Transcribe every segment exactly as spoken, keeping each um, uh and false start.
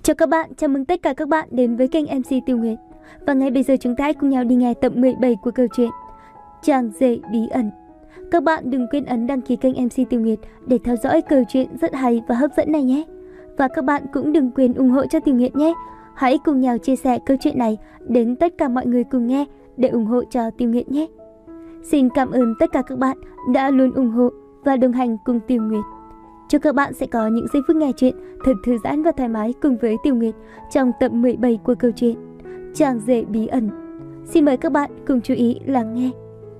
Chào các bạn, chào mừng tất cả các bạn đến với kênh em xê Tiêu Nguyệt. Và ngay bây giờ chúng ta hãy cùng nhau đi nghe tập mười bảy của câu chuyện Chàng rể bí ẩn. Các bạn đừng quên ấn đăng ký kênh em xê Tiêu Nguyệt để theo dõi câu chuyện rất hay và hấp dẫn này nhé. Và các bạn cũng đừng quên ủng hộ cho Tiêu Nguyệt nhé. Hãy cùng nhau chia sẻ câu chuyện này đến tất cả mọi người cùng nghe để ủng hộ cho Tiêu Nguyệt nhé. Xin cảm ơn tất cả các bạn đã luôn ủng hộ và đồng hành cùng Tiêu Nguyệt. Chúc các bạn sẽ có những giây phút nghe chuyện thật thư giãn và thoải mái cùng với Tiêu Nguyệt trong tập mười bảy của câu chuyện Chàng rể bí ẩn. Xin mời các bạn cùng chú ý lắng nghe.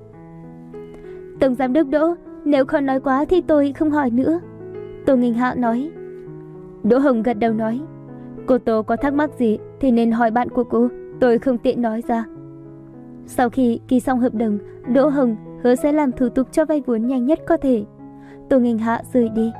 Tổng giám đốc Đỗ, nếu khó nói quá thì tôi không hỏi nữa. Tô Nghinh Hạ nói. Đỗ Hồng gật đầu nói. Cô Tô có thắc mắc gì thì nên hỏi bạn của cô, tôi không tiện nói ra. Sau khi ký xong hợp đồng, Đỗ Hồng hứa sẽ làm thủ tục cho vay vốn nhanh nhất có thể. Tô Nghinh Hạ rời đi.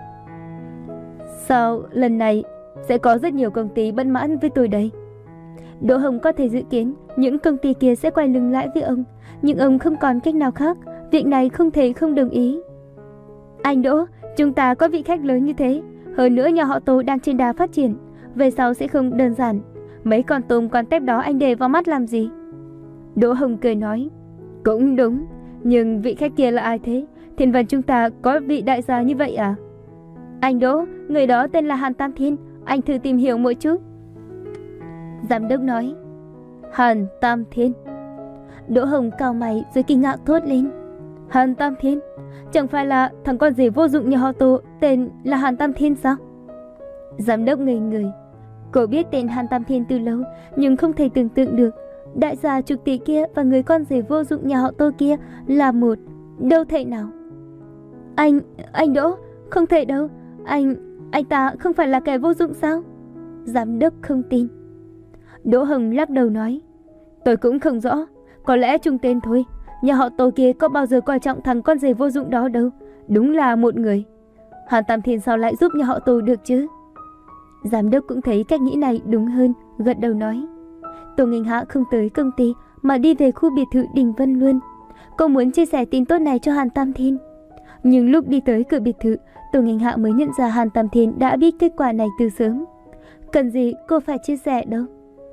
Sao lần này sẽ có rất nhiều công ty bất mãn với tôi đây? Đỗ Hồng có thể dự kiến những công ty kia sẽ quay lưng lại với ông, nhưng ông không còn cách nào khác, việc này không thể không đồng ý. Anh Đỗ, chúng ta có vị khách lớn như thế, hơn nữa nhà họ Tô đang trên đà phát triển, về sau sẽ không đơn giản. Mấy con tôm con tép đó anh để vào mắt làm gì? Đỗ Hồng cười nói. Cũng đúng, nhưng vị khách kia là ai thế? Thiên Vân chúng ta có vị đại gia như vậy à? Anh Đỗ, người đó tên là Hàn Tam Thiên, anh thử tìm hiểu một chút. Giám đốc nói. Hàn Tam Thiên. Đỗ Hồng cau mày rồi kinh ngạc thốt lên. Hàn Tam Thiên? Chẳng phải là thằng con rể vô dụng nhà họ Tô tên là Hàn Tam Thiên sao? Giám đốc ngây người. Cô biết tên Hàn Tam Thiên từ lâu, nhưng không thể tưởng tượng được đại gia chục tỷ kia và người con rể vô dụng nhà họ Tô kia là một. Đâu thể nào. Anh, anh Đỗ, không thể đâu. Anh, anh ta không phải là kẻ vô dụng sao? Giám đốc không tin. Đỗ Hồng lắc đầu nói. Tôi cũng không rõ, có lẽ chung tên thôi. Nhà họ Tô kia có bao giờ coi trọng thằng con rể vô dụng đó đâu. Đúng là một người. Hàn Tam Thiên sao lại giúp nhà họ Tô được chứ? Giám đốc cũng thấy cách nghĩ này đúng hơn, gật đầu nói. Tô Nghinh Hạ không tới công ty mà đi về khu biệt thự Đình Vân luôn. Cô muốn chia sẻ tin tốt này cho Hàn Tam Thiên. Nhưng lúc đi tới cửa biệt thự, Tô Nghinh Hạ mới nhận ra Hàn Tam Thiên đã biết kết quả này từ sớm. Cần gì cô phải chia sẻ đâu.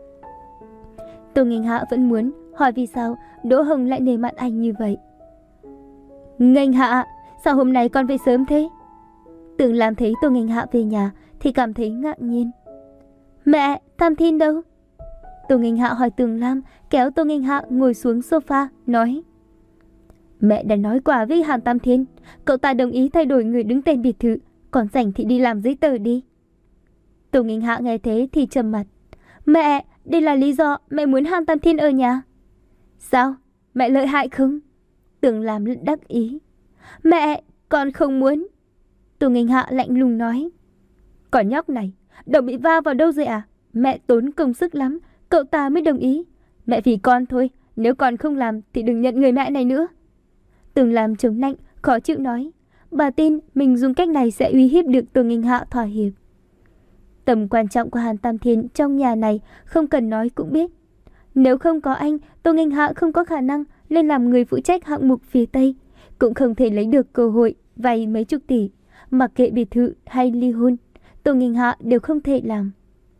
Tô Nghinh Hạ vẫn muốn hỏi vì sao Đỗ Hồng lại nể mặt anh như vậy. Nghinh Hạ, sao hôm nay con về sớm thế? Tưởng làm thấy Tô Nghinh Hạ về nhà thì cảm thấy ngạc nhiên. Mẹ, Tam Thiên đâu? Tô Nghinh Hạ hỏi Tường Lam, kéo Tô Nghinh Hạ ngồi xuống sofa, nói. Mẹ đã nói qua với Hàn Tam Thiên, cậu ta đồng ý thay đổi người đứng tên biệt thự, còn rảnh thì đi làm giấy tờ đi. Tô Nghinh Hạ nghe thế thì trầm mặt. Mẹ, đây là lý do mẹ muốn Hàn Tam Thiên ở nhà. Sao? Mẹ lợi hại không? Tường Lam đắc ý. Mẹ, con không muốn. Tô Nghinh Hạ lạnh lùng nói. Còn nhóc này, đầu bị va vào đâu rồi à? Mẹ tốn công sức lắm, cậu ta mới đồng ý. Mẹ vì con thôi, nếu con không làm thì đừng nhận người mẹ này nữa. Tường Lam chống nạnh, khó chịu nói. Bà tin mình dùng cách này sẽ uy hiếp được Tô Nghinh Hạ thỏa hiệp. Tầm quan trọng của Hàn Tam Thiên trong nhà này không cần nói cũng biết. Nếu không có anh, Tô Nghinh Hạ không có khả năng lên làm người phụ trách hạng mục phía Tây, cũng không thể lấy được cơ hội vay mấy chục tỷ. Mặc kệ biệt thự hay ly hôn, Tô Nghinh Hạ đều không thể làm.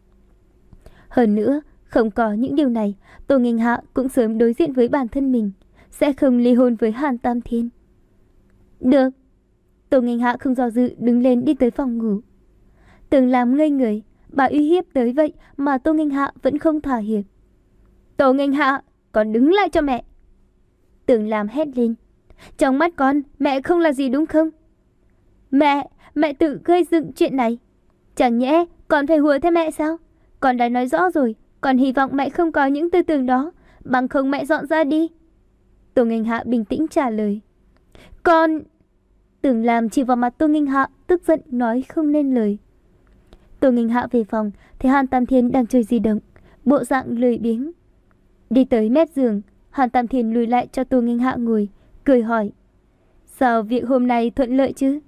Hơn nữa, không có những điều này, Tô Nghinh Hạ cũng sớm đối diện với bản thân mình, sẽ không ly hôn với Hàn Tam Thiên. Được. Tô Nghinh Hạ không do dự đứng lên đi tới phòng ngủ. Tường Lam ngây người, bà uy hiếp tới vậy mà Tô Nghinh Hạ vẫn không thỏa hiệp. Tô Nghinh Hạ, con đứng lại cho mẹ. Tường Lam hét lên. Trong mắt con, mẹ không là gì đúng không? Mẹ, mẹ tự gây dựng chuyện này. Chẳng nhẽ con phải hùa theo mẹ sao? Con đã nói rõ rồi, con hy vọng mẹ không có những tư tưởng đó, bằng không mẹ dọn ra đi. Tô Nghinh Hạ bình tĩnh trả lời. Con... Tường Lam chỉ vào mặt Tô Nghinh Hạ, tức giận nói không nên lời. Tô Nghinh Hạ về phòng, thấy Hàn Tam Thiên đang chơi di động, bộ dạng lười biếng. Đi tới mép giường, Hàn Tam Thiên lùi lại cho Tô Nghinh Hạ ngồi, cười hỏi. Sao việc hôm nay thuận lợi chứ?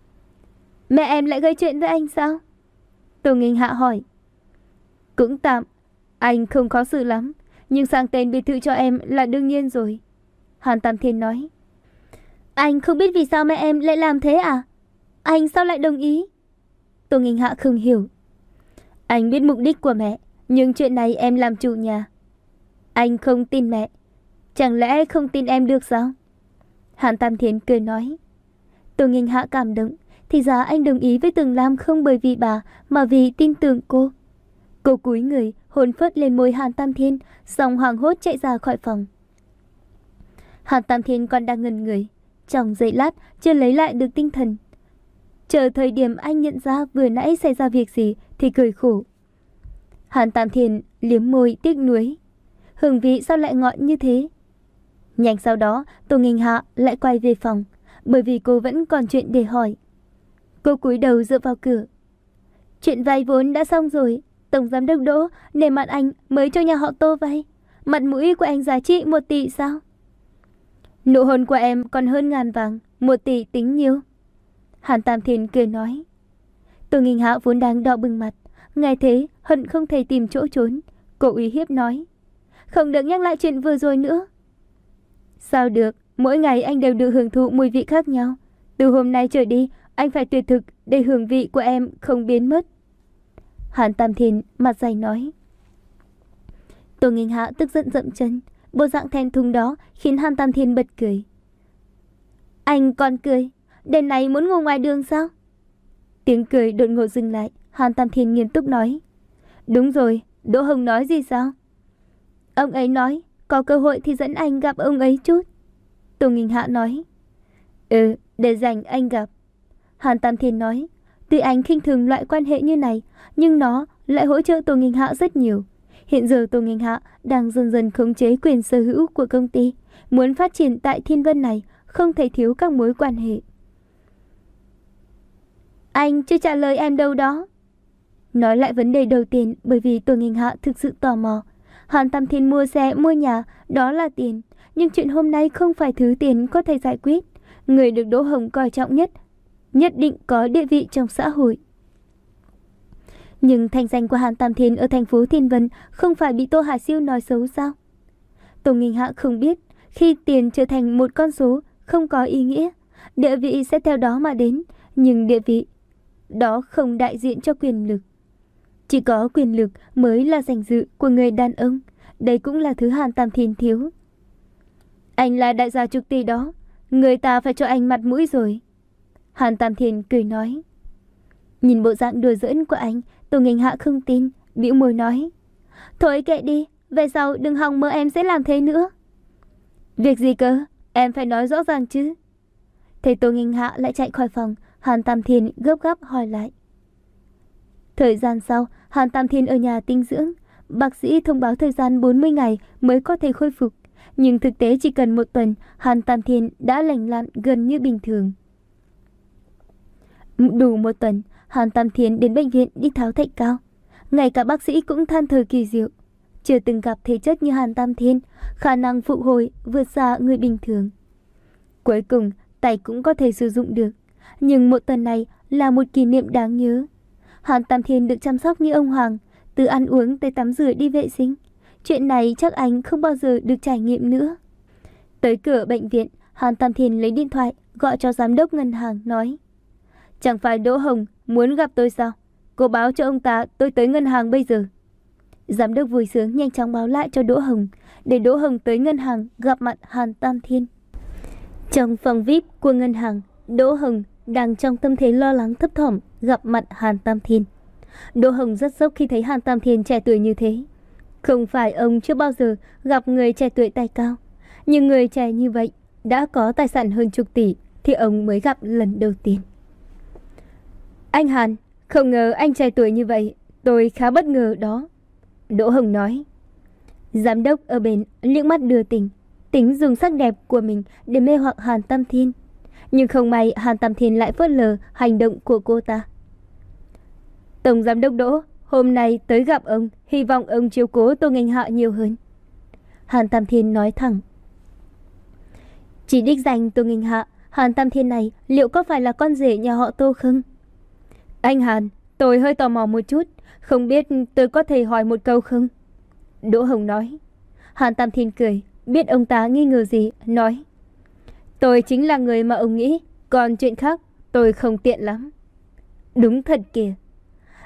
Mẹ em lại gây chuyện với anh sao? Tô Nghinh Hạ hỏi. Cũng tạm, anh không khó xử lắm, nhưng sang tên biệt thự cho em là đương nhiên rồi. Hàn Tam Thiên nói. Anh không biết vì sao mẹ em lại làm thế à? Anh sao lại đồng ý? Tô Nghinh Hạ không hiểu. Anh biết mục đích của mẹ, nhưng chuyện này em làm chủ nhà. Anh không tin mẹ. Chẳng lẽ không tin em được sao? Hàn Tam Thiên cười nói. Tô Nghênh Hạ cảm động. Thì ra anh đồng ý với Tường Lam không bởi vì bà mà vì tin tưởng cô. Cô cúi người hôn phớt lên môi Hàn Tam Thiên, xong hoảng hốt chạy ra khỏi phòng. Hàn Tam Thiên còn đang ngẩn người, trong giây lát chưa lấy lại được tinh thần. Chờ thời điểm anh nhận ra vừa nãy xảy ra việc gì thì cười khổ. Hàn Tam Thiên liếm môi tiếc nuối. Hương vị sao lại ngọt như thế? Nhanh sau đó Tô Nghênh Hạ lại quay về phòng, bởi vì cô vẫn còn chuyện để hỏi. Cô cúi đầu dựa vào cửa. Chuyện vay vốn đã xong rồi. Tổng giám đốc Đỗ nể mặt anh mới cho nhà họ Tô vay. Mặt mũi của anh giá trị một tỷ sao? Nụ hôn của em còn hơn ngàn vàng, một tỷ tính nhiêu? Hàn Tam Thiên cười nói. Tô Nghênh Hạ vốn đang đỏ bừng mặt, nghe thế hận không thể tìm chỗ trốn. Cô uy hiếp nói. Không được nhắc lại chuyện vừa rồi nữa. Sao được, mỗi ngày anh đều được hưởng thụ mùi vị khác nhau. Từ hôm nay trở đi, anh phải tuyệt thực để hương vị của em không biến mất. Hàn Tam Thiên mặt dày nói. Tô Nghênh Hạ tức giận dậm chân. Bộ dạng thẹn thùng đó khiến Hàn Tam Thiên bật cười. Anh còn cười? Đêm này muốn ngủ ngoài đường sao? Tiếng cười đột ngột dừng lại. Hàn Tam Thiên nghiêm túc nói. Đúng rồi, Đỗ Hồng nói gì sao? Ông ấy nói có cơ hội thì dẫn anh gặp ông ấy chút. Tô Nghênh Hạ nói. Ừ, để dành anh gặp. Hàn Tam Thiên nói. Tuy anh khinh thường loại quan hệ như này, nhưng nó lại hỗ trợ Tô Nghênh Hạ rất nhiều. Hiện giờ Tô Nghênh Hạ đang dần dần khống chế quyền sở hữu của công ty. Muốn phát triển tại Thiên Vân này không thể thiếu các mối quan hệ. Anh chưa trả lời em đâu đó. Nói lại vấn đề đầu tiên, bởi vì Tô Nghênh Hạ thực sự tò mò. Hàn Tam Thiên mua xe, mua nhà, đó là tiền. Nhưng chuyện hôm nay không phải thứ tiền có thể giải quyết. Người được Đỗ Hồng coi trọng nhất nhất định có địa vị trong xã hội. Nhưng thành danh của Hàn Tam Thiên ở thành phố Thiên Vân không phải bị Tô Hà Siêu nói xấu sao? Tô Nghênh Hạ không biết, khi tiền trở thành một con số không có ý nghĩa, địa vị sẽ theo đó mà đến. Nhưng địa vị đó không đại diện cho quyền lực. Chỉ có quyền lực mới là danh dự của người đàn ông. Đây cũng là thứ Hàn Tam Thiên thiếu. Anh là đại gia chục tỷ đó, người ta phải cho anh mặt mũi rồi. Hàn Tam Thiên cười nói. Nhìn bộ dạng đùa giỡn của anh, Tô Nghênh Hạ không tin, bĩu môi nói. Thôi kệ đi, về sau đừng hòng mơ em sẽ làm thế nữa. Việc gì cơ, em phải nói rõ ràng chứ. Thấy Tô Nghênh Hạ lại chạy khỏi phòng, Hàn Tam Thiên gấp gáp hỏi lại. Thời gian sau, Hàn Tam Thiên ở nhà tinh dưỡng. Bác sĩ thông báo thời gian bốn mươi ngày mới có thể khôi phục. Nhưng thực tế chỉ cần một tuần, Hàn Tam Thiên đã lành lặn gần như bình thường. Đủ một tuần, Hàn Tam Thiên đến bệnh viện đi tháo thạch cao. Ngay cả bác sĩ cũng than thở kỳ diệu. Chưa từng gặp thể chất như Hàn Tam Thiên, khả năng phục hồi vượt xa người bình thường. Cuối cùng, tay cũng có thể sử dụng được. Nhưng một tuần này là một kỷ niệm đáng nhớ. Hàn Tam Thiên được chăm sóc như ông hoàng, từ ăn uống tới tắm rửa đi vệ sinh. Chuyện này chắc anh không bao giờ được trải nghiệm nữa. Tới cửa bệnh viện, Hàn Tam Thiên lấy điện thoại gọi cho giám đốc ngân hàng nói. Chẳng phải Đỗ Hồng muốn gặp tôi sao? Cô báo cho ông ta tôi tới ngân hàng bây giờ. Giám đốc vui sướng nhanh chóng báo lại cho Đỗ Hồng, để Đỗ Hồng tới ngân hàng gặp mặt Hàn Tam Thiên. Trong phòng vi ai pi của ngân hàng, Đỗ Hồng đang trong tâm thế lo lắng thấp thỏm gặp mặt Hàn Tam Thiên. Đỗ Hồng rất sốc khi thấy Hàn Tam Thiên trẻ tuổi như thế. Không phải ông chưa bao giờ gặp người trẻ tuổi tài cao, nhưng người trẻ như vậy đã có tài sản hơn chục tỷ thì ông mới gặp lần đầu tiên. Anh Hàn, không ngờ anh trẻ tuổi như vậy, tôi khá bất ngờ đó. Đỗ Hồng nói. Giám đốc ở bên liếc mắt đưa tình, tính dùng sắc đẹp của mình để mê hoặc Hàn Tam Thiên. Nhưng không may Hàn Tam Thiên lại phớt lờ hành động của cô ta. Tổng giám đốc Đỗ, hôm nay tới gặp ông, hy vọng ông chiếu cố Tô Nghênh Hạ nhiều hơn. Hàn Tam Thiên nói thẳng. Chỉ đích danh Tô Nghênh Hạ, Hàn Tam Thiên này liệu có phải là con rể nhà họ Tô không? Anh Hàn, tôi hơi tò mò một chút, không biết tôi có thể hỏi một câu không? Đỗ Hồng nói. Hàn Tam Thiên cười, biết ông ta nghi ngờ gì, nói. Tôi chính là người mà ông nghĩ, còn chuyện khác tôi không tiện lắm. Đúng thật kìa.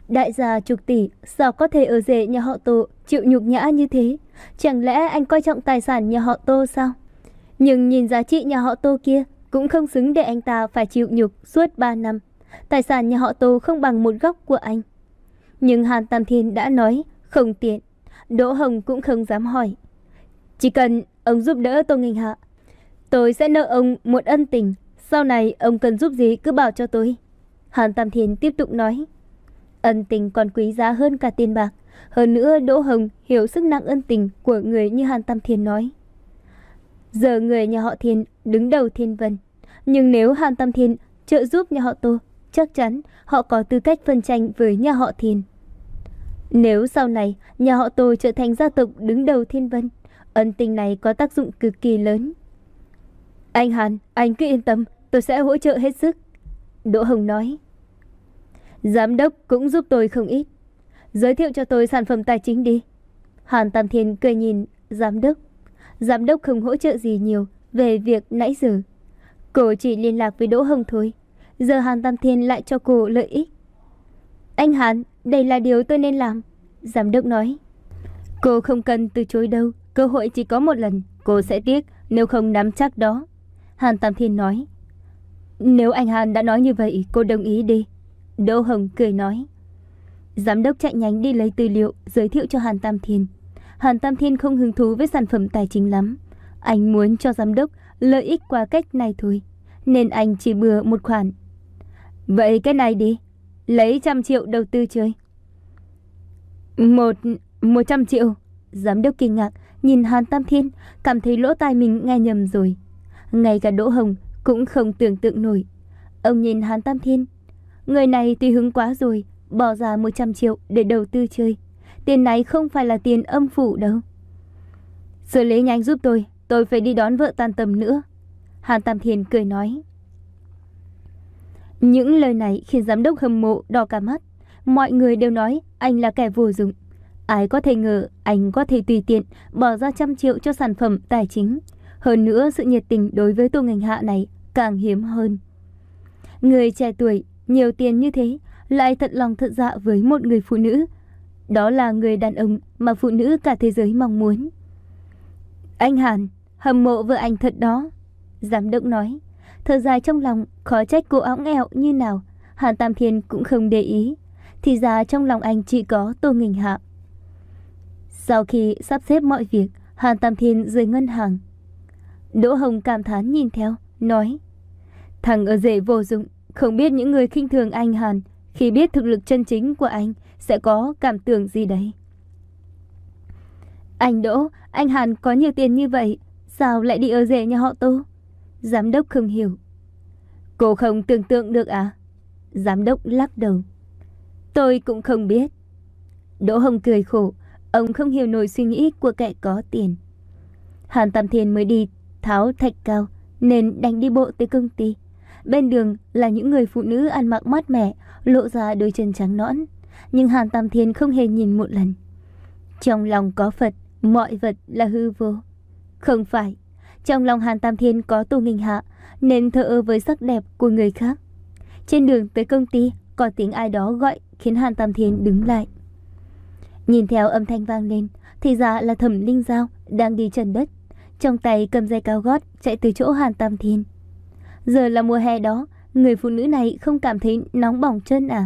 Đại gia chục tỷ, sao có thể ở rể nhà họ Tô chịu nhục nhã như thế? Chẳng lẽ anh coi trọng tài sản nhà họ Tô sao? Nhưng nhìn giá trị nhà họ Tô kia, cũng không xứng để anh ta phải chịu nhục suốt ba năm. Tài sản nhà họ Tô không bằng một góc của anh. Nhưng Hàn Tam Thiên đã nói không tiện. Đỗ Hồng cũng không dám hỏi. Chỉ cần ông giúp đỡ Tô Nghênh Hạ, tôi sẽ nợ ông một ân tình. Sau này ông cần giúp gì cứ bảo cho tôi. Hàn Tam Thiên tiếp tục nói. Ân tình còn quý giá hơn cả tiền bạc. Hơn nữa Đỗ Hồng hiểu sức nặng ân tình của người như Hàn Tam Thiên nói. Giờ người nhà họ Thiên đứng đầu Thiên Vân. Nhưng nếu Hàn Tam Thiên trợ giúp nhà họ Tô, chắc chắn họ có tư cách phân tranh với nhà họ Thiên. Nếu sau này nhà họ Tô trở thành gia tộc đứng đầu Thiên Vân, ân tình này có tác dụng cực kỳ lớn. Anh Hàn, anh cứ yên tâm, tôi sẽ hỗ trợ hết sức. Đỗ Hồng nói. Giám đốc cũng giúp tôi không ít. Giới thiệu cho tôi sản phẩm tài chính đi. Hàn Tam Thiên cười nhìn giám đốc. Giám đốc không hỗ trợ gì nhiều về việc nãy giờ. Cô chỉ liên lạc với Đỗ Hồng thôi. Giờ Hàn Tam Thiên lại cho cô lợi ích. Anh Hàn, đây là điều tôi nên làm. Giám đốc nói. Cô không cần từ chối đâu. Cơ hội chỉ có một lần. Cô sẽ tiếc nếu không nắm chắc đó. Hàn Tam Thiên nói. Nếu anh Hàn đã nói như vậy, cô đồng ý đi. Đỗ Hồng cười nói. Giám đốc chạy nhanh đi lấy tư liệu giới thiệu cho Hàn Tam Thiên. Hàn Tam Thiên không hứng thú với sản phẩm tài chính lắm. Anh muốn cho giám đốc lợi ích qua cách này thôi, nên anh chỉ bừa một khoản. Vậy cái này đi, lấy trăm triệu đầu tư chơi. Một, một trăm triệu. Giám đốc kinh ngạc nhìn Hàn Tam Thiên, cảm thấy lỗ tai mình nghe nhầm rồi. Ngay cả Đỗ Hồng cũng không tưởng tượng nổi. Ông nhìn Hàn Tam Thiên. Người này tùy hứng quá rồi, bỏ ra một trăm triệu để đầu tư chơi. Tiền này không phải là tiền âm phủ đâu. Xử lý nhanh giúp tôi, tôi phải đi đón vợ tan tầm nữa. Hàn Tam Thiên cười nói. Những lời này khiến giám đốc hâm mộ đỏ cả mắt. Mọi người đều nói anh là kẻ vô dụng. Ai có thể ngờ anh có thể tùy tiện bỏ ra trăm triệu cho sản phẩm tài chính. Hơn nữa sự nhiệt tình đối với Tô Nghênh Hạ này càng hiếm hơn. Người trẻ tuổi, nhiều tiền như thế, lại thật lòng thật dạ với một người phụ nữ. Đó là người đàn ông mà phụ nữ cả thế giới mong muốn. Anh Hàn, hâm mộ vợ anh thật đó. Giám đốc nói. Thở dài trong lòng, khó trách cô óng ẹo như nào. Hàn Tam Thiên cũng không để ý. Thì ra trong lòng anh chỉ có Tô Nghênh Hạ. Sau khi sắp xếp mọi việc, Hàn Tam Thiên rời ngân hàng. Đỗ Hồng cảm thán nhìn theo, nói. Thằng ở rể vô dụng, không biết những người khinh thường anh Hàn khi biết thực lực chân chính của anh sẽ có cảm tưởng gì đấy. Anh Đỗ, anh Hàn có nhiều tiền như vậy, sao lại đi ở rể nhà họ Tô? Giám đốc không hiểu. Cô không tưởng tượng được à? Giám đốc lắc đầu. Tôi cũng không biết. Đỗ Hồng cười khổ, ông không hiểu nổi suy nghĩ của kẻ có tiền. Hàn Tam Thiên mới đi tháo thạch cao nên đành đi bộ tới công ty. Bên đường là những người phụ nữ ăn mặc mát mẻ, lộ ra đôi chân trắng nõn. Nhưng Hàn Tam Thiên không hề nhìn một lần. Trong lòng có Phật, mọi vật là hư vô. Không phải, trong lòng Hàn Tam Thiên có Tô Nghênh Hạ, nên thờ ơ với sắc đẹp của người khác. Trên đường tới công ty, có tiếng ai đó gọi khiến Hàn Tam Thiên đứng lại. Nhìn theo âm thanh vang lên, thì ra là Thẩm Linh Giao đang đi trần đất, trong tay cầm giày cao gót chạy từ chỗ Hàn Tam Thiên. Giờ là mùa hè đó, người phụ nữ này không cảm thấy nóng bỏng chân à?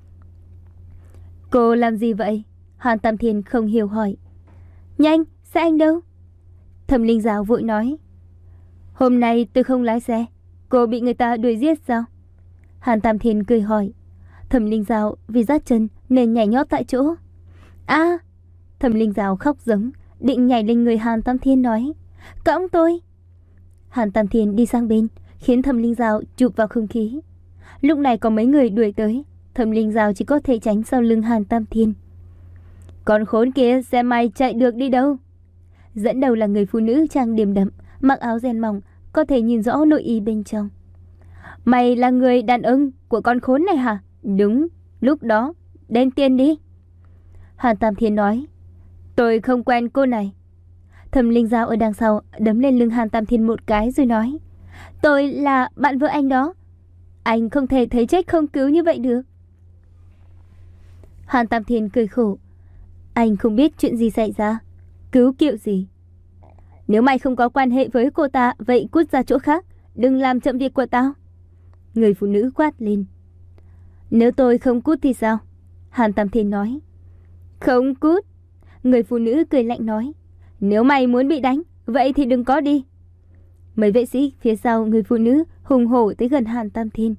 Cô làm gì vậy? Hàn Tam Thiên không hiểu hỏi. Nhanh, xe anh đâu? Thẩm Linh Giao vội nói. Hôm nay tôi không lái xe. Cô bị người ta đuổi giết sao? Hàn Tam Thiên cười hỏi. Thẩm Linh Giao vì rát chân nên nhảy nhót tại chỗ. À! Thẩm Linh Giao khóc giống, định nhảy lên người Hàn Tam Thiên nói. Cõng tôi! Hàn Tam Thiên đi sang bên, khiến Thẩm Linh Giao chụp vào không khí. Lúc này có mấy người đuổi tới, Thẩm Linh Giao chỉ có thể tránh sau lưng Hàn Tam Thiên. Con khốn kia, xe mày chạy được đi đâu? Dẫn đầu là người phụ nữ trang điểm đậm, mặc áo ren mỏng, có thể nhìn rõ nội y bên trong. Mày là người đàn ông của con khốn này hả? Đúng, lúc đó, đền tiền đi. Hàn Tam Thiên nói. Tôi không quen cô này. Thẩm Linh Giao ở đằng sau đấm lên lưng Hàn Tam Thiên một cái rồi nói. Tôi là bạn vợ anh đó. Anh không thể thấy chết không cứu như vậy được. Hàn Tam Thiên cười khổ. Anh không biết chuyện gì xảy ra. Cứu Kiệu gì? Nếu mày không có quan hệ với cô ta, vậy cút ra chỗ khác, đừng làm chậm việc của tao. Người phụ nữ quát lên. Nếu tôi không cút thì sao? Hàn Tam Thiên nói. Không cút. Người phụ nữ cười lạnh nói. Nếu mày muốn bị đánh, vậy thì đừng có đi. Mấy vệ sĩ phía sau người phụ nữ hùng hổ tới gần Hàn Tam Thiên.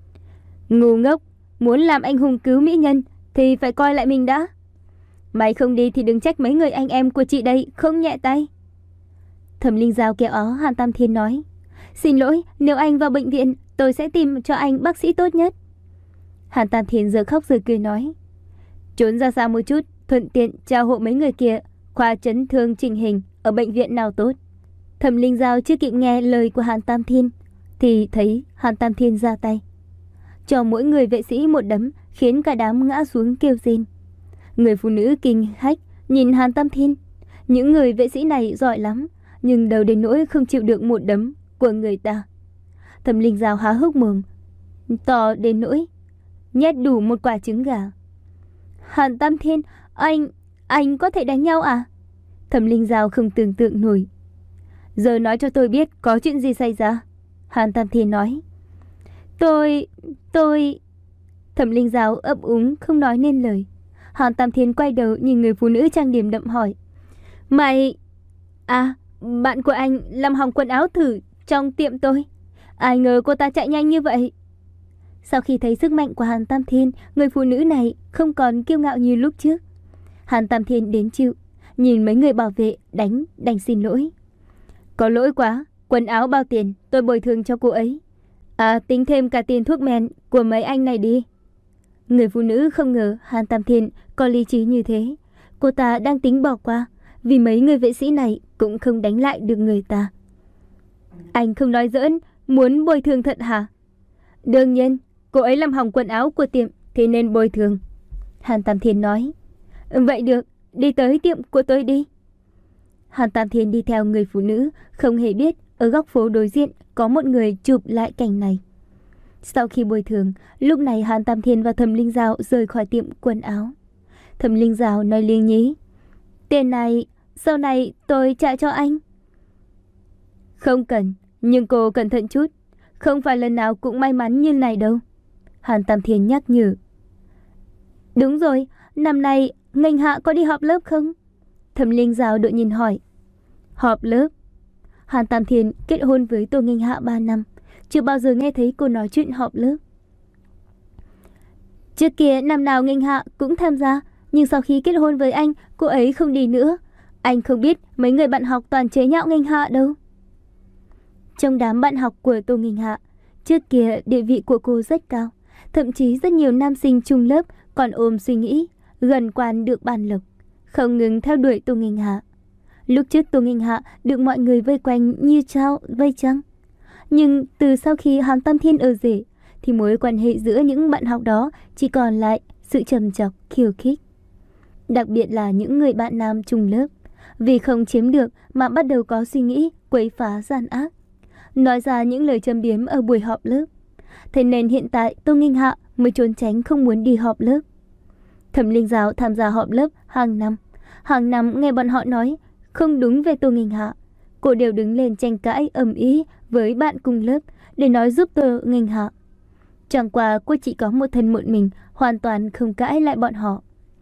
Ngu ngốc, muốn làm anh hùng cứu mỹ nhân thì phải coi lại mình đã. Mày không đi thì đừng trách mấy người anh em của chị đây không nhẹ tay. Thẩm Linh Giao kéo áo Hàn Tam Thiên nói. Xin lỗi, nếu anh vào bệnh viện, tôi sẽ tìm cho anh bác sĩ tốt nhất. Hàn Tam Thiên giờ khóc giờ cười nói. Trốn ra xa một chút, thuận tiện trao hộ mấy người kia khoa chấn thương chỉnh hình ở bệnh viện nào tốt. Thẩm Linh Giao chưa kịp nghe lời của Hàn Tam Thiên thì thấy Hàn Tam Thiên ra tay, cho mỗi người vệ sĩ một đấm, khiến cả đám ngã xuống kêu rên. Người phụ nữ kinh hách nhìn Hàn Tam Thiên. Những người vệ sĩ này giỏi lắm, nhưng đâu đến nỗi không chịu được một đấm của người ta. Thẩm Linh Giao há hốc mồm, to đến nỗi nhét đủ một quả trứng gà. Hàn Tam Thiên, anh, anh có thể đánh nhau à? Thẩm Linh Giao không tưởng tượng nổi. Giờ nói cho tôi biết có chuyện gì xảy ra. Hàn Tam Thiên nói. Tôi, tôi... Thẩm Linh Giao ấp úng không nói nên lời. Hàn Tam Thiên quay đầu nhìn người phụ nữ trang điểm đậm hỏi. Mày... À, bạn của anh làm hỏng quần áo thử trong tiệm tôi. Ai ngờ cô ta chạy nhanh như vậy. Sau khi thấy sức mạnh của Hàn Tam Thiên, người phụ nữ này không còn kiêu ngạo như lúc trước. Hàn Tam Thiên đến chịu, nhìn mấy người bảo vệ đánh, đành xin lỗi. Có lỗi quá, quần áo bao tiền, tôi bồi thường cho cô ấy. À, tính thêm cả tiền thuốc men của mấy anh này đi. Người phụ nữ không ngờ Hàn Tam Thiên có lý trí như thế. Cô ta đang tính bỏ qua, vì mấy người vệ sĩ này cũng không đánh lại được người ta. Anh không nói giỡn, muốn bồi thường thật hả? Đương nhiên, cô ấy làm hỏng quần áo của tiệm thì nên bồi thường. Hàn Tam Thiên nói. Vậy được, đi tới tiệm của tôi đi. Hàn Tam Thiên đi theo người phụ nữ, không hề biết ở góc phố đối diện có một người chụp lại cảnh này. Sau khi bồi thường, lúc này Hàn Tam Thiên và Thẩm Linh Giao rời khỏi tiệm quần áo. Thẩm Linh Giao nói liếng nhí. Tiền này, sau này tôi trả cho anh. Không cần, nhưng cô cẩn thận chút. Không phải lần nào cũng may mắn như này đâu. Hàn Tam Thiên nhắc nhở. Đúng rồi, năm nay Nghênh Hạ có đi họp lớp không? Thẩm Linh Giao đột nhiên hỏi. Họp lớp? Hàn Tam Thiên kết hôn với Tô Nghênh Hạ ba năm, chưa bao giờ nghe thấy cô nói chuyện họp lớp. Trước kia năm nào Nghênh Hạ cũng tham gia, nhưng sau khi kết hôn với anh, cô ấy không đi nữa. Anh không biết mấy người bạn học toàn chế nhạo Nghênh Hạ đâu. Trong đám bạn học của Tô Nghênh Hạ, trước kia địa vị của cô rất cao. Thậm chí rất nhiều nam sinh chung lớp còn ôm suy nghĩ gần quan được bàn lộc, không ngừng theo đuổi Tô Nghênh Hạ. Lúc trước Tô Nghênh Hạ được mọi người vây quanh như trao vây trăng. Nhưng từ sau khi Hàn Tam Thiên ở rể, thì mối quan hệ giữa những bạn học đó chỉ còn lại sự trầm trọc, khiêu khích. Đặc biệt là những người bạn nam chung lớp, vì không chiếm được mà bắt đầu có suy nghĩ quấy phá gian ác, nói ra những lời châm biếm ở buổi họp lớp. Thế nên hiện tại Tô Nghênh Hạ mới trốn tránh không muốn đi họp lớp. Thẩm Linh Giao tham gia họp lớp hàng năm. Hàng năm nghe bọn họ nói không đúng về Tô Nghênh Hạ, cô đều đứng lên tranh cãi ầm ĩ với bạn cùng lớp để nói giúp Tô Nghênh Hạ. Chẳng qua cô chỉ có một thân một mình, hoàn toàn không cãi lại bọn họ.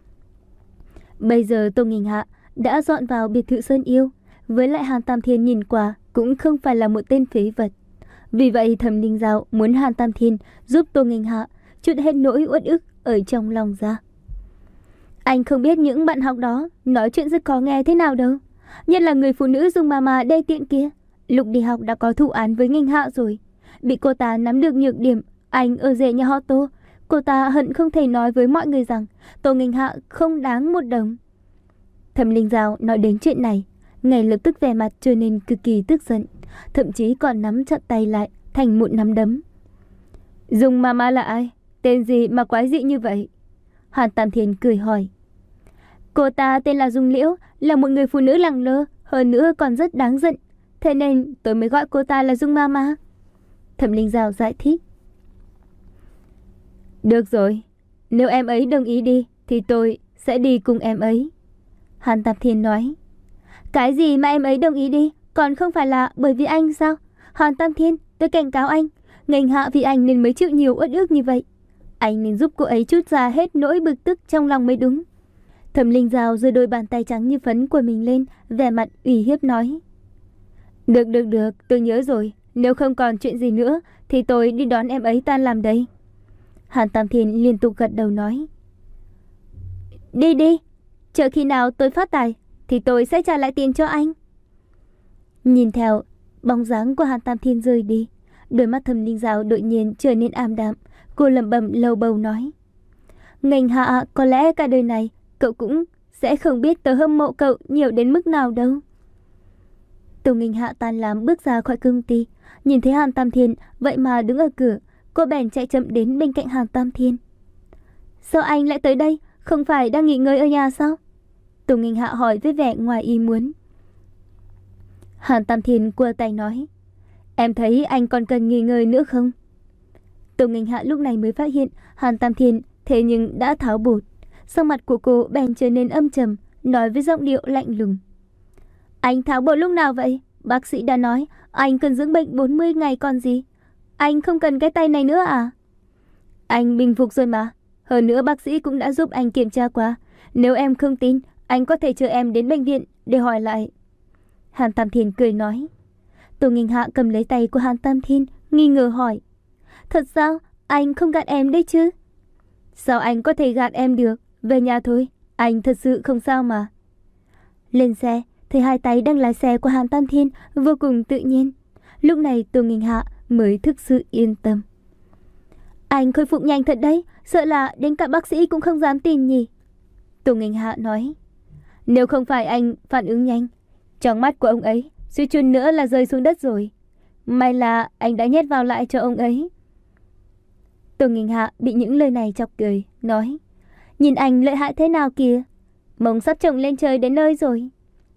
Bây giờ Tô Nghênh Hạ đã dọn vào biệt thự Sơn Yêu, với lại Hàn Tam Thiên nhìn qua cũng không phải là một tên phế vật. Vì vậy Thẩm Linh Giao muốn Hàn Tam Thiên giúp Tô Nghênh Hạ trút hết nỗi uất ức ở trong lòng ra. Anh không biết những bạn học đó nói chuyện rất khó nghe thế nào đâu. Nhất là người phụ nữ dùng mama đê tiện kia, lúc đi học đã có thủ án với Nghênh Hạ rồi. Bị cô ta nắm được nhược điểm anh ở rể nhà họ Tô, cô ta hận không thể nói với mọi người rằng Tô Nghênh Hạ không đáng một đồng. Thẩm Linh Giao nói đến chuyện này, ngay lập tức vẻ mặt trở nên cực kỳ tức giận, thậm chí còn nắm chặt tay lại thành một nắm đấm. Dung mama là ai? Tên gì mà quái dị như vậy? Hàn Tam Thiên cười hỏi. Cô ta tên là Dung Liễu, là một người phụ nữ lẳng lơ, hơn nữa còn rất đáng giận. Thế nên tôi mới gọi cô ta là Dung mama. Thẩm Linh Giao giải thích. Được rồi, nếu em ấy đồng ý đi, thì tôi sẽ đi cùng em ấy. Hàn Tam Thiên nói. Cái gì mà em ấy đồng ý đi, còn không phải là bởi vì anh sao? Hàn Tam Thiên, tôi cảnh cáo anh, nghênh hạ vì anh nên mới chịu nhiều uất ức như vậy. Anh nên giúp cô ấy trút ra hết nỗi bực tức trong lòng mới đúng. Thẩm Linh Giao giơ đôi bàn tay trắng như phấn của mình lên, vẻ mặt ủy hiếp nói. Được được được, tôi nhớ rồi. Nếu không còn chuyện gì nữa thì tôi đi đón em ấy tan làm đây. Hàn Tam Thiên liên tục gật đầu nói. Đi đi, chờ khi nào tôi phát tài thì tôi sẽ trả lại tiền cho anh. Nhìn theo bóng dáng của Hàn Tam Thiên rời đi, đôi mắt Thẩm Linh Giao đột nhiên trở nên ảm đạm. Cô lẩm bẩm lầu bầu nói. Nghênh hạ, có lẽ cả đời này cậu cũng sẽ không biết tớ hâm mộ cậu nhiều đến mức nào đâu. Tô Nghênh Hạ tan làm bước ra khỏi công ty, nhìn thấy Hàn Tam Thiên vậy mà đứng ở cửa, cô bèn chạy chậm đến bên cạnh Hàn Tam Thiên. Sao anh lại tới đây, không phải đang nghỉ ngơi ở nhà sao? Tô Nghênh Hạ hỏi với vẻ ngoài ý muốn. Hàn Tam Thiên quơ tay nói. Em thấy anh còn cần nghỉ ngơi nữa không? Tô Nghênh Hạ lúc này mới phát hiện Hàn Tam Thiên thế nhưng đã tháo bột. Sắc mặt của cô bèn trở nên âm trầm, nói với giọng điệu lạnh lùng. Anh tháo bột lúc nào vậy? Bác sĩ đã nói anh cần dưỡng bệnh bốn mươi ngày còn gì. Anh không cần cái tay này nữa à? Anh bình phục rồi mà. Hơn nữa bác sĩ cũng đã giúp anh kiểm tra qua. Nếu em không tin, anh có thể chờ em đến bệnh viện để hỏi lại. Hàn Tam Thiên cười nói. Tô Nghênh Hạ cầm lấy tay của Hàn Tam Thiên, nghi ngờ hỏi. Thật sao? Anh không gạt em đấy chứ? Sao anh có thể gạt em được? Về nhà thôi, anh thật sự không sao mà. Lên xe, thấy hai tay đang lái xe của Hàn Tam Thiên vô cùng tự nhiên. Lúc này Tô Nghênh Hạ mới thực sự yên tâm. Anh khôi phục nhanh thật đấy, sợ là đến cả bác sĩ cũng không dám tin nhỉ? Tô Nghênh Hạ nói. Nếu không phải anh phản ứng nhanh, trong mắt của ông ấy suýt chút nữa là rơi xuống đất rồi. May là anh đã nhét vào lại cho ông ấy. Tô Nghênh Hạ bị những lời này chọc cười, nói. Nhìn anh lợi hại thế nào kìa, mông sắp trồng lên trời đến nơi rồi.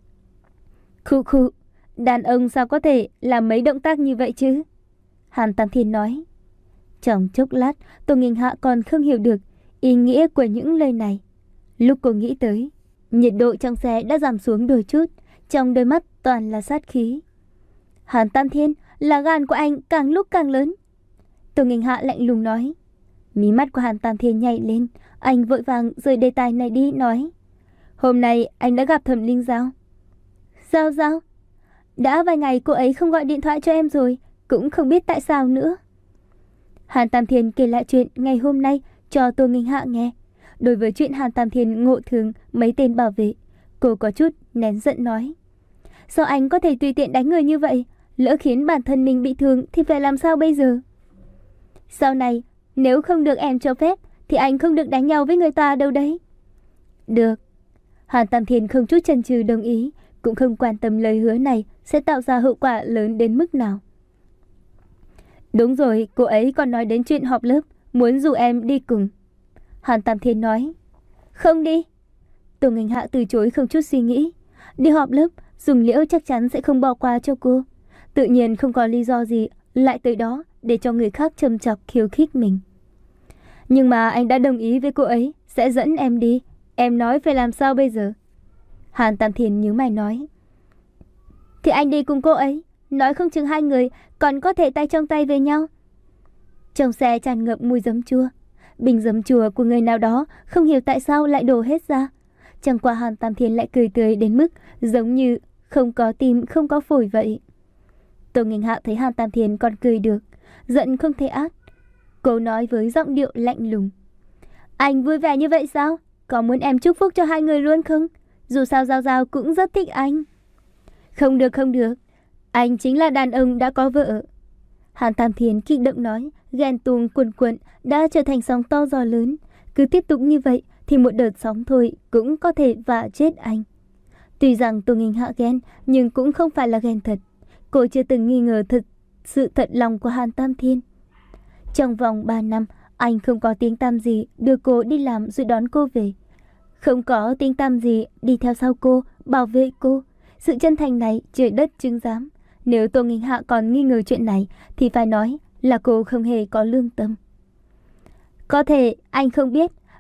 Khụ khụ, đàn ông sao có thể làm mấy động tác như vậy chứ? Hàn Tam Thiên nói. Trong chốc lát, Tô Nghênh Hạ còn không hiểu được ý nghĩa của những lời này. Lúc cô nghĩ tới, nhiệt độ trong xe đã giảm xuống đôi chút, trong đôi mắt toàn là sát khí. Hàn Tam Thiên, là gan của anh càng lúc càng lớn. Tô Nghênh Hạ lạnh lùng nói. Mí mắt của Hàn Tam Thiên nhảy lên, anh vội vàng rời đề tài này đi, nói. Hôm nay anh đã gặp Thẩm Linh Giao. Giao Giao? Đã vài ngày cô ấy không gọi điện thoại cho em rồi, cũng không biết tại sao nữa. Hàn Tam Thiên kể lại chuyện ngày hôm nay cho Tô Nghênh Hạ nghe. Đối với chuyện Hàn Tam Thiên ngộ thương mấy tên bảo vệ, cô có chút nén giận nói. Sao anh có thể tùy tiện đánh người như vậy? Lỡ khiến bản thân mình bị thương thì phải làm sao bây giờ? Sau này, nếu không được em cho phép thì anh không được đánh nhau với người ta đâu đấy. Được. Hàn Tam Thiên không chút chần chừ đồng ý, cũng không quan tâm lời hứa này sẽ tạo ra hậu quả lớn đến mức nào. Đúng rồi, cô ấy còn nói đến chuyện họp lớp, muốn rủ em đi cùng. Hàn Tam Thiên nói. Không đi. Tô Nghênh Hạ từ chối không chút suy nghĩ. Đi họp lớp, Dùng Liễu chắc chắn sẽ không bỏ qua cho cô. Tự nhiên không có lý do gì lại tới đó để cho người khác châm chọc khiêu khích mình. Nhưng mà anh đã đồng ý với cô ấy sẽ dẫn em đi. Em nói phải làm sao bây giờ? Hàn Tam Thiên nhíu mày nói. Thì anh đi cùng cô ấy, nói không chừng hai người còn có thể tay trong tay về nhau. Trong xe tràn ngập mùi giấm chua. Bình giấm chua của người nào đó không hiểu tại sao lại đổ hết ra. Chẳng qua Hàn Tam Thiên lại cười tươi đến mức giống như không có tim không có phổi vậy. Tô Nghênh Hạ thấy Hàn Tam Thiên còn cười được, giận không thể át. Cô nói với giọng điệu lạnh lùng. Anh vui vẻ như vậy sao? Có muốn em chúc phúc cho hai người luôn không? Dù sao Giao Giao cũng rất thích anh. Không được không được, anh chính là đàn ông đã có vợ. Hàn Tam Thiên kích động nói, ghen tuông cuồn cuộn đã trở thành sóng to gió lớn. Cứ tiếp tục như vậy thì một đợt sóng thôi cũng có thể vạ chết anh. Tuy rằng Tô Nghênh Hạ ghen, nhưng cũng không phải là ghen thật. Cô chưa từng nghi ngờ thật sự thật lòng của Hàn Tam Thiên. Trong vòng ba năm, anh không có tiếng tăm gì đưa cô đi làm rồi đón cô về. Không có tiếng tăm gì đi theo sau cô, bảo vệ cô. Sự chân thành này trời đất chứng giám. Nếu Tô Nghênh Hạ còn nghi ngờ chuyện này thì phải nói là cô không hề có lương tâm. Có thể anh không biết,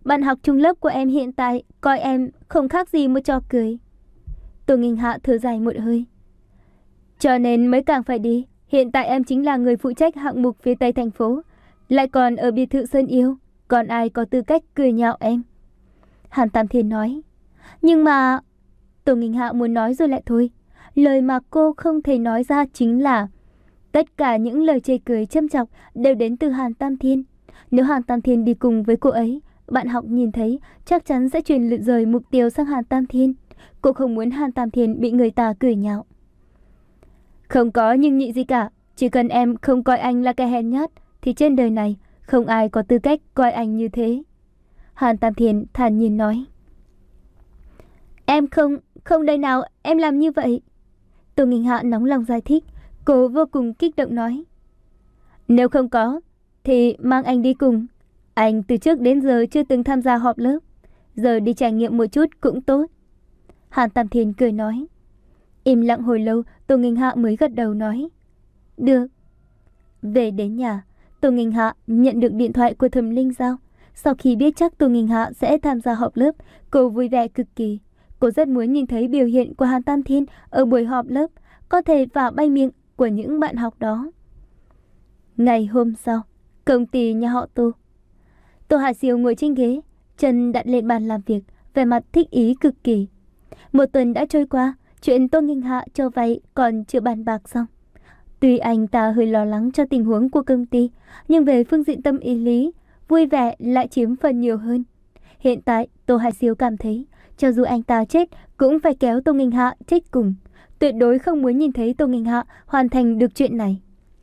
bạn học chung lớp của em hiện tại coi em không khác gì một trò cười. Tô Nghinh Hạ thở dài một hơi. Cho nên mới càng phải đi. Hiện tại em chính là người phụ trách hạng mục phía Tây thành phố, lại còn ở biệt thự Sơn Yêu, còn ai có tư cách cười nhạo em? Hàn Tam Thiên nói. Nhưng mà... Tô Nghinh Hạ muốn nói rồi lại thôi. Lời mà cô không thể nói ra chính là tất cả những lời chê cười châm chọc đều đến từ Hàn Tam Thiên. Nếu Hàn Tam Thiên đi cùng với cô ấy, bạn học nhìn thấy chắc chắn sẽ chuyển rời mục tiêu sang Hàn Tam Thiên. Cô không muốn Hàn Tam Thiên bị người ta cười nhạo. Không có nhưng nhị gì cả. Chỉ cần em không coi anh là kẻ hèn nhát thì trên đời này không ai có tư cách coi anh như thế. Hàn Tam Thiên thản nhiên nói. Em không, không đời nào em làm như vậy. Tô Nghinh Hạ nóng lòng giải thích. Cô vô cùng kích động nói. Nếu không có thì mang anh đi cùng. Anh từ trước đến giờ chưa từng tham gia họp lớp, giờ đi trải nghiệm một chút cũng tốt. Hàn Tam Thiên cười nói. Im lặng hồi lâu, Tô Nghinh Hạ mới gật đầu nói. Được. Về đến nhà, Tô Nghinh Hạ nhận được điện thoại của Thẩm Linh giao. Sau khi biết chắc Tô Nghinh Hạ sẽ tham gia họp lớp, cô vui vẻ cực kỳ. Cô rất muốn nhìn thấy biểu hiện của Hàn Tam Thiên ở buổi họp lớp, có thể vào bay miệng của những bạn học đó. Ngày hôm sau, công ty nhà họ Tô. Tô Hà Siêu ngồi trên ghế, chân đặt lên bàn làm việc, vẻ mặt thích ý cực kỳ. Một tuần đã trôi qua, chuyện Tô Nghinh Hạ cho vay còn chưa bàn bạc xong. Tuy anh ta hơi lo lắng cho tình huống của công ty, nhưng về phương diện tâm ý lý, vui vẻ lại chiếm phần nhiều hơn. Hiện tại, Tô Hà Siêu cảm thấy, cho dù anh ta chết, cũng phải kéo Tô Nghinh Hạ chết cùng. Tuyệt đối không muốn nhìn thấy Tô Nghinh Hạ hoàn thành được chuyện này.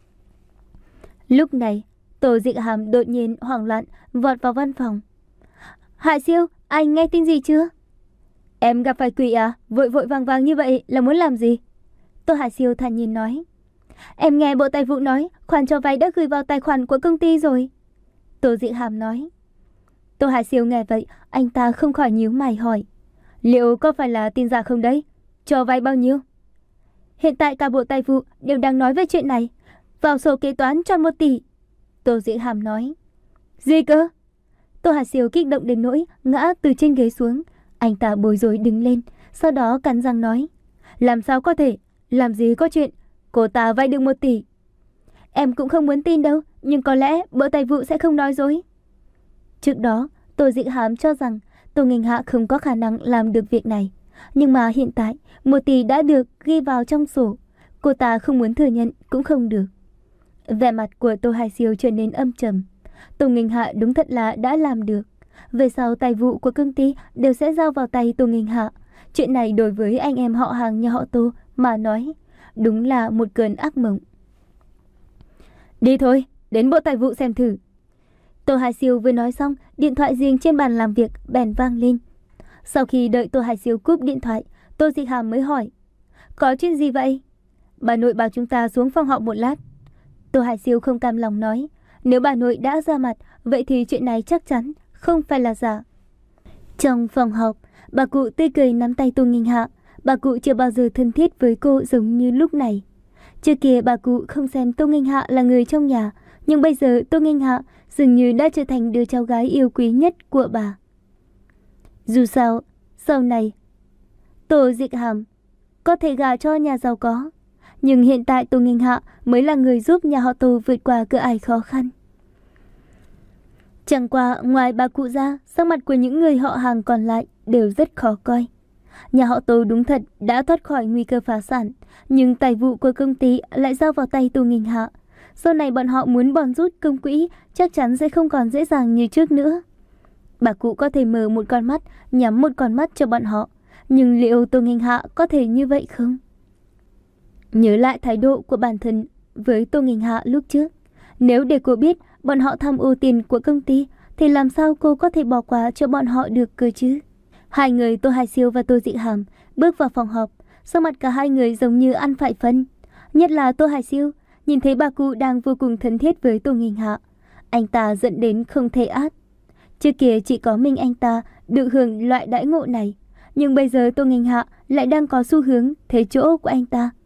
Lúc này, Tô Dịch Hàm đột nhiên hoảng loạn vọt vào văn phòng. Hạ Siêu, anh nghe tin gì chưa? Em gặp phải quỷ à? Vội vội vàng vàng như vậy là muốn làm gì? Tô Hạ Siêu thản nhiên nói. Em nghe bộ tài vụ nói khoản cho vay đã gửi vào tài khoản của công ty rồi. Tô Dịch Hàm nói. Tô Hạ Siêu nghe vậy, anh ta không khỏi nhíu mày hỏi. Liệu có phải là tin giả không đấy? Cho vay bao nhiêu? Hiện tại cả bộ tài vụ đều đang nói về chuyện này. Vào sổ kế toán tròn một tỷ. Tô Dịch Hàm nói. Gì cơ? Tô Hà Siêu kích động đến nỗi ngã từ trên ghế xuống. Anh ta bối rối đứng lên, sau đó cắn răng nói. Làm sao có thể? Làm gì có chuyện? Cô ta vay được một tỷ. Em cũng không muốn tin đâu, nhưng có lẽ bộ tài vụ sẽ không nói dối. Trước đó, Tô Dịch Hàm cho rằng Tô Nghinh Hạ không có khả năng làm được việc này. Nhưng mà hiện tại, một tỷ đã được ghi vào trong sổ. Cô ta không muốn thừa nhận cũng không được. Vẻ mặt của Tô Hải Siêu trở nên âm trầm. Tô Nghinh Hạ đúng thật là đã làm được. Về sau tài vụ của công ty đều sẽ giao vào tay Tô Nghinh Hạ. Chuyện này đối với anh em họ hàng nhà họ Tô mà nói, đúng là một cơn ác mộng. Đi thôi, đến bộ tài vụ xem thử. Tô Hải Siêu vừa nói xong, điện thoại riêng trên bàn làm việc bèn vang lên. Sau khi đợi Tô Hải Siêu cúp điện thoại, Tô Dịch Hàm mới hỏi. Có chuyện gì vậy? Bà nội bảo chúng ta xuống phòng họp một lát. Tô Hải Siêu không cam lòng nói. Nếu bà nội đã ra mặt, vậy thì chuyện này chắc chắn không phải là giả. Trong phòng họp, bà cụ tươi cười nắm tay Tô Nghinh Hạ. Bà cụ chưa bao giờ thân thiết với cô giống như lúc này. Trước kia bà cụ không xem Tô Nghinh Hạ là người trong nhà, nhưng bây giờ Tô Nghinh Hạ dường như đã trở thành đứa cháu gái yêu quý nhất của bà. Dù sao, sau này, Tô Dịch Hàm có thể gả cho nhà giàu có, nhưng hiện tại Tô Nghinh Hạ mới là người giúp nhà họ Tô vượt qua cửa ải khó khăn. Chẳng qua ngoài bà cụ ra, sắc mặt của những người họ hàng còn lại đều rất khó coi. Nhà họ Tô đúng thật đã thoát khỏi nguy cơ phá sản, nhưng tài vụ của công ty lại giao vào tay Tô Nghinh Hạ. Sau này bọn họ muốn bòn rút công quỹ chắc chắn sẽ không còn dễ dàng như trước nữa. Bà cụ có thể mở một con mắt, nhắm một con mắt cho bọn họ, nhưng liệu Tô Nghinh Hạ có thể như vậy không? Nhớ lại thái độ của bản thân với Tô Nghinh Hạ lúc trước, nếu để cô biết bọn họ tham ô tiền của công ty thì làm sao cô có thể bỏ qua cho bọn họ được cơ chứ? Hai người Tô Hải Siêu và Tô Dịch Hàm bước vào phòng họp, sắc mặt cả hai người giống như ăn phải phân. Nhất là Tô Hải Siêu, nhìn thấy bà cụ đang vô cùng thân thiết với Tô Nghinh Hạ, anh ta giận đến không thể át. Trước kia chỉ có mình anh ta được hưởng loại đãi ngộ này, nhưng bây giờ Tô Nghinh Hạ lại đang có xu hướng thế chỗ của anh ta.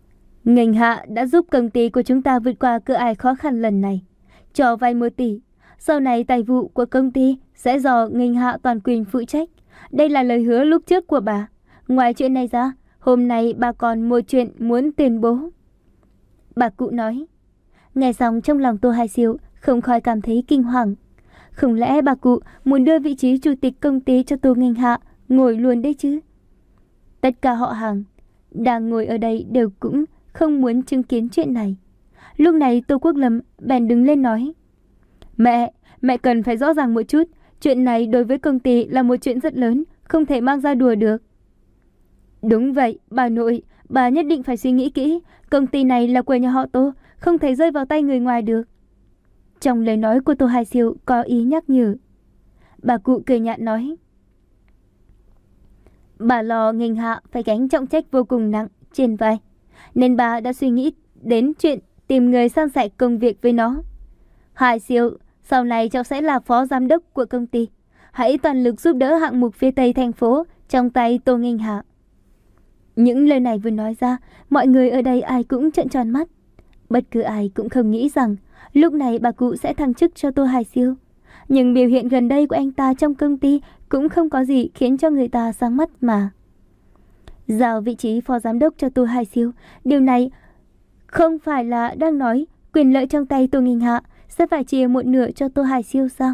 Nghinh Hạ đã giúp công ty của chúng ta vượt qua cửa ải khó khăn lần này, cho vay một tỷ. sau này tài vụ của công ty sẽ do Nghênh Hạ toàn quyền phụ trách. Đây là lời hứa lúc trước của bà. Ngoài chuyện này ra, hôm nay bà còn một chuyện muốn tuyên bố. Bà cụ nói. Nghe xong trong lòng Tô Hải Siêu không khỏi cảm thấy kinh hoàng. Không lẽ bà cụ muốn đưa vị trí chủ tịch công ty cho Tô Nghênh Hạ ngồi luôn đấy chứ? Tất cả họ hàng đang ngồi ở đây đều cũng không muốn chứng kiến chuyện này. Lúc này Tô Quốc Lâm bèn đứng lên nói. Mẹ, mẹ cần phải rõ ràng một chút. Chuyện này đối với công ty là một chuyện rất lớn, không thể mang ra đùa được. Đúng vậy, bà nội, bà nhất định phải suy nghĩ kỹ. Công ty này là của nhà họ Tô, không thể rơi vào tay người ngoài được. Trong lời nói của Tô Hải Siêu có ý nhắc nhở. Bà cụ cười nhạt nói. Bà lo Nghênh Hạ phải gánh trọng trách vô cùng nặng trên vai, nên bà đã suy nghĩ đến chuyện tìm người san sẻ công việc với nó. Hải Siêu, sau này cháu sẽ là phó giám đốc của công ty. Hãy toàn lực giúp đỡ hạng mục phía Tây thành phố trong tay Tô Nghênh Hạ. Những lời này vừa nói ra, mọi người ở đây ai cũng trợn tròn mắt. Bất cứ ai cũng không nghĩ rằng lúc này bà cụ sẽ thăng chức cho Tô Hải Siêu. Nhưng biểu hiện gần đây của anh ta trong công ty cũng không có gì khiến cho người ta sáng mắt mà. Giao vị trí phó giám đốc cho Tô Hải Siêu, điều này không phải là đang nói quyền lợi trong tay Tô Nghênh Hạ sẽ phải chia một nửa cho Tô Hải Siêu sao?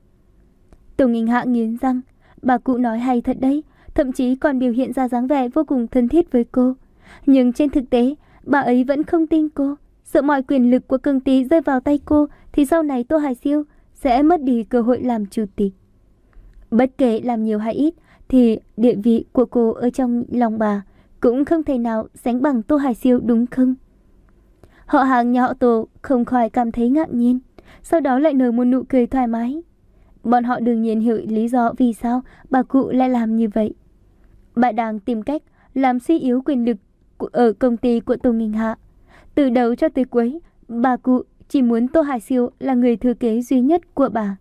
Tô Nghênh Hạ nghiến răng. Bà cụ nói hay thật đấy, thậm chí còn biểu hiện ra dáng vẻ vô cùng thân thiết với cô. Nhưng trên thực tế, bà ấy vẫn không tin cô. Sợ mọi quyền lực của công ty rơi vào tay cô thì sau này Tô Hải Siêu sẽ mất đi cơ hội làm chủ tịch. Bất kể làm nhiều hay ít thì địa vị của cô ở trong lòng bà cũng không thể nào sánh bằng Tô Hải Siêu, đúng không? Họ hàng nhà họ Tô không khỏi cảm thấy ngạc nhiên, sau đó lại nở một nụ cười thoải mái. Bọn họ đương nhiên hiểu lý do vì sao bà cụ lại làm như vậy. Bà đang tìm cách làm suy yếu quyền lực ở công ty của Tô Nghênh Hạ. Từ đầu cho tới cuối, bà cụ chỉ muốn Tô Hải Siêu là người thừa kế duy nhất của bà.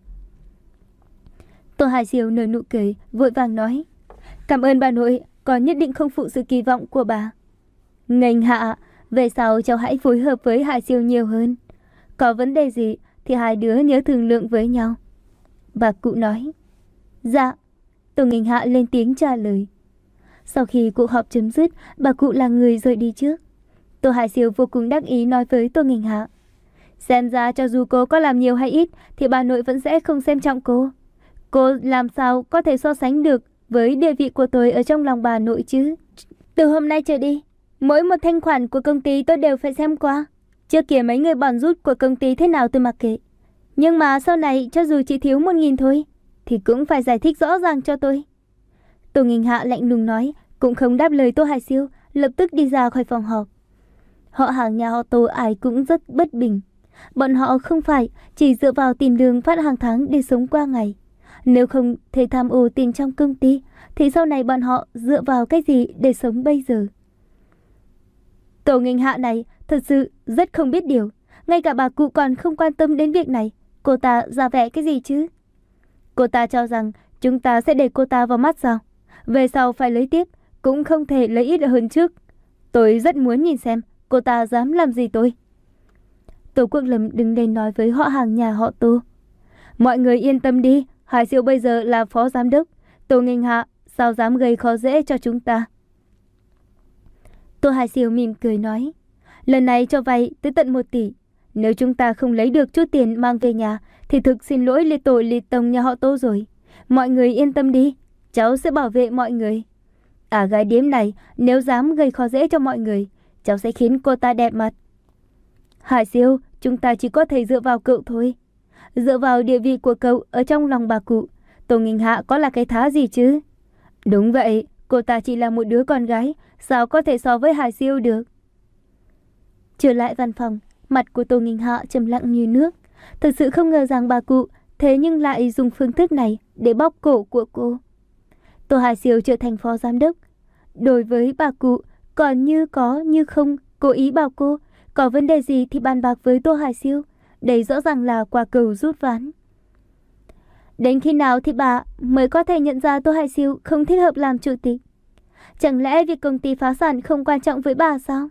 Tô Hải Siêu nở nụ cười, vội vàng nói. Cảm ơn bà nội, con nhất định không phụ sự kỳ vọng của bà. Nghênh Hạ, về sau cháu hãy phối hợp với Hải Siêu nhiều hơn. Có vấn đề gì thì hai đứa nhớ thương lượng với nhau. Bà cụ nói. Dạ. Tô Nghênh Hạ lên tiếng trả lời. Sau khi cuộc họp chấm dứt, bà cụ là người rời đi trước. Tô Hải Siêu vô cùng đắc ý nói với Tô Nghênh Hạ. Xem ra cho dù cô có làm nhiều hay ít thì bà nội vẫn sẽ không xem trọng cô. Cô làm sao có thể so sánh được với địa vị của tôi ở trong lòng bà nội chứ? Từ hôm nay trở đi, mỗi một thanh khoản của công ty tôi đều phải xem qua. Trước kia mấy người bòn rút của công ty thế nào tôi mặc kệ. Nhưng mà sau này cho dù chỉ thiếu một nghìn thôi thì cũng phải giải thích rõ ràng cho tôi. Tô Nghênh Hạ lạnh lùng nói, cũng không đáp lời Tô Hải Siêu, lập tức đi ra khỏi phòng họp. Họ hàng nhà họ Tô ai cũng rất bất bình. Bọn họ không phải chỉ dựa vào tiền lương phát hàng tháng để sống qua ngày. Nếu không thể tham ô tiền trong công ty thì sau này bọn họ dựa vào cái gì để sống bây giờ? Tô Nghênh Hạ này thật sự rất không biết điều. Ngay cả bà cụ còn không quan tâm đến việc này. Cô ta ra vẻ cái gì chứ? Cô ta cho rằng chúng ta sẽ để cô ta vào mắt sao? Về sau phải lấy tiếp, cũng không thể lấy ít hơn trước. Tôi rất muốn nhìn xem cô ta dám làm gì tôi. Tô Quốc Lâm đứng lên nói với họ hàng nhà họ Tô. Mọi người yên tâm đi, Hải Siêu bây giờ là phó giám đốc. Tô Nghênh Hạ sao dám gây khó dễ cho chúng ta? Tô Hải Siêu mỉm cười nói. Lần này cho vay tới tận một tỷ. Nếu chúng ta không lấy được chút tiền mang về nhà thì thực xin lỗi liệt tổ liệt tông nhà họ Tô rồi. Mọi người yên tâm đi, cháu sẽ bảo vệ mọi người. À gái điếm này nếu dám gây khó dễ cho mọi người, cháu sẽ khiến cô ta đẹp mặt. Hải Siêu, chúng ta chỉ có thể dựa vào cậu thôi. Dựa vào địa vị của cậu ở trong lòng bà cụ, Tô Nghênh Hạ có là cái thá gì chứ? Đúng vậy, cô ta chỉ là một đứa con gái, sao có thể so với Hải Siêu được? Trở lại văn phòng, mặt của Tô Nghênh Hạ trầm lặng như nước. Thật sự không ngờ rằng bà cụ thế nhưng lại dùng phương thức này để bóp cổ của cô. Tô Hải Siêu trở thành phó giám đốc. Đối với bà cụ, còn như có như không cố ý bảo cô có vấn đề gì thì bàn bạc với Tô Hải Siêu. Đây rõ ràng là quả cầu rút ván. Đến khi nào thì bà mới có thể nhận ra Tô Hải Siêu không thích hợp làm chủ tịch? Chẳng lẽ việc công ty phá sản không quan trọng với bà sao?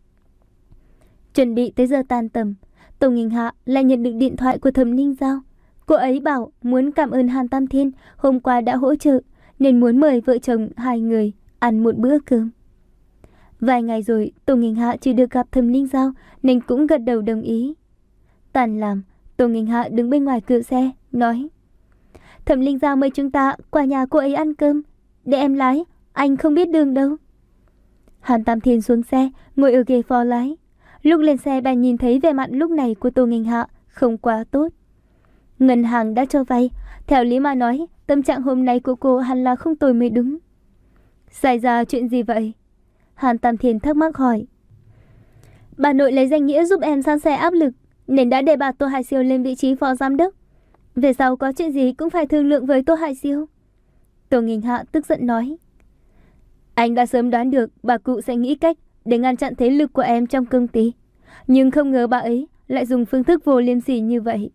Chuẩn bị tới giờ tan tầm, Tô Nghênh Hạ lại nhận được điện thoại của Thẩm Ninh Giao. Cô ấy bảo muốn cảm ơn Hàn Tam Thiên hôm qua đã hỗ trợ, nên muốn mời vợ chồng hai người ăn một bữa cơm. Vài ngày rồi Tô Nghinh Hạ chưa được gặp Thẩm Linh Giao nên cũng gật đầu đồng ý. Tàn làm, Tô Nghinh Hạ đứng bên ngoài cửa xe, nói: Thẩm Linh Giao mời chúng ta qua nhà cô ấy ăn cơm. Để em lái, anh không biết đường đâu. Hàn Tam Thiên xuống xe, ngồi ở ghế phó lái. Lúc lên xe bà nhìn thấy vẻ mặt lúc này của Tô Nghinh Hạ không quá tốt. Ngân hàng đã cho vay, theo lý mà nói, tâm trạng hôm nay của cô hẳn là không tồi mới đúng. Xảy ra chuyện gì vậy? Hàn Tam Thiên thắc mắc hỏi. Bà nội lấy danh nghĩa giúp em san sẻ áp lực, nên đã đề bạt Tô Hải Siêu lên vị trí phó giám đốc. Về sau có chuyện gì cũng phải thương lượng với Tô Hải Siêu. Tô Nghinh Hạ tức giận nói. Anh đã sớm đoán được bà cụ sẽ nghĩ cách để ngăn chặn thế lực của em trong công ty, nhưng không ngờ bà ấy lại dùng phương thức vô liêm sỉ như vậy.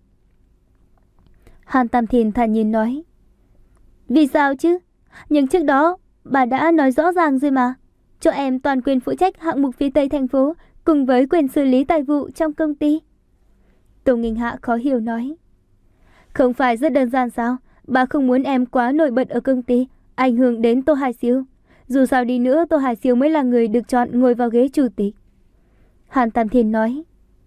Hàn Tam Thiên thản nhiên nói. Vì sao chứ? Nhưng trước đó bà đã nói rõ ràng rồi mà, cho em toàn quyền phụ trách hạng mục phía Tây thành phố cùng với quyền xử lý tài vụ trong công ty. Tô Nghinh Hạ khó hiểu nói. Không phải rất đơn giản sao? Bà không muốn em quá nổi bật ở công ty, ảnh hưởng đến Tô Hải Siêu. Dù sao đi nữa, Tô Hải Siêu mới là người được chọn ngồi vào ghế chủ tịch. Hàn Tam Thiên nói.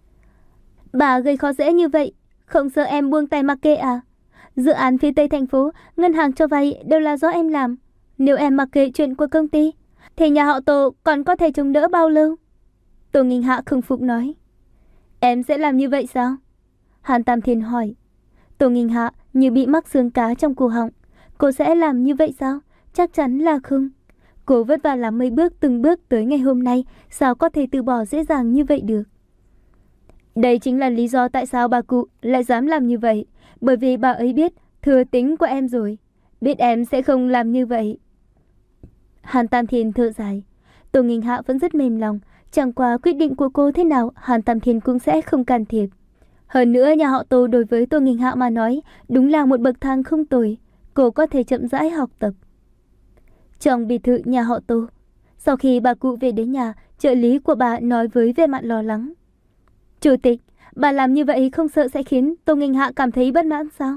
Bà gây khó dễ như vậy, không sợ em buông tay mặc kệ à? Dự án phía Tây thành phố, ngân hàng cho vay đều là do em làm. Nếu em mặc kệ chuyện của công ty, thì nhà họ Tô còn có thể chống đỡ bao lâu? Tô Nghinh Hạ không phục nói. Em sẽ làm như vậy sao? Hàn Tam Thiên hỏi. Tô Nghinh Hạ như bị mắc xương cá trong cổ họng. Cô sẽ làm như vậy sao? Chắc chắn là không. Cô vất vả làm mấy bước từng bước tới ngày hôm nay, sao có thể từ bỏ dễ dàng như vậy được? Đây chính là lý do tại sao bà cụ lại dám làm như vậy. Bởi vì bà ấy biết thừa tính của em rồi, biết em sẽ không làm như vậy. Hàn Tam Thiên thở dài. Tô Nghinh Hạ vẫn rất mềm lòng. Chẳng qua quyết định của cô thế nào, Hàn Tam Thiên cũng sẽ không can thiệp. Hơn nữa nhà họ Tô đối với Tô Nghinh Hạ mà nói đúng là một bậc thang không tồi. Cô có thể chậm rãi học tập. Trong biệt thự nhà họ Tô, sau khi bà cụ về đến nhà, trợ lý của bà nói với vẻ mặt lo lắng. Chủ tịch, bà làm như vậy không sợ sẽ khiến Tô Nghinh Hạ cảm thấy bất mãn sao?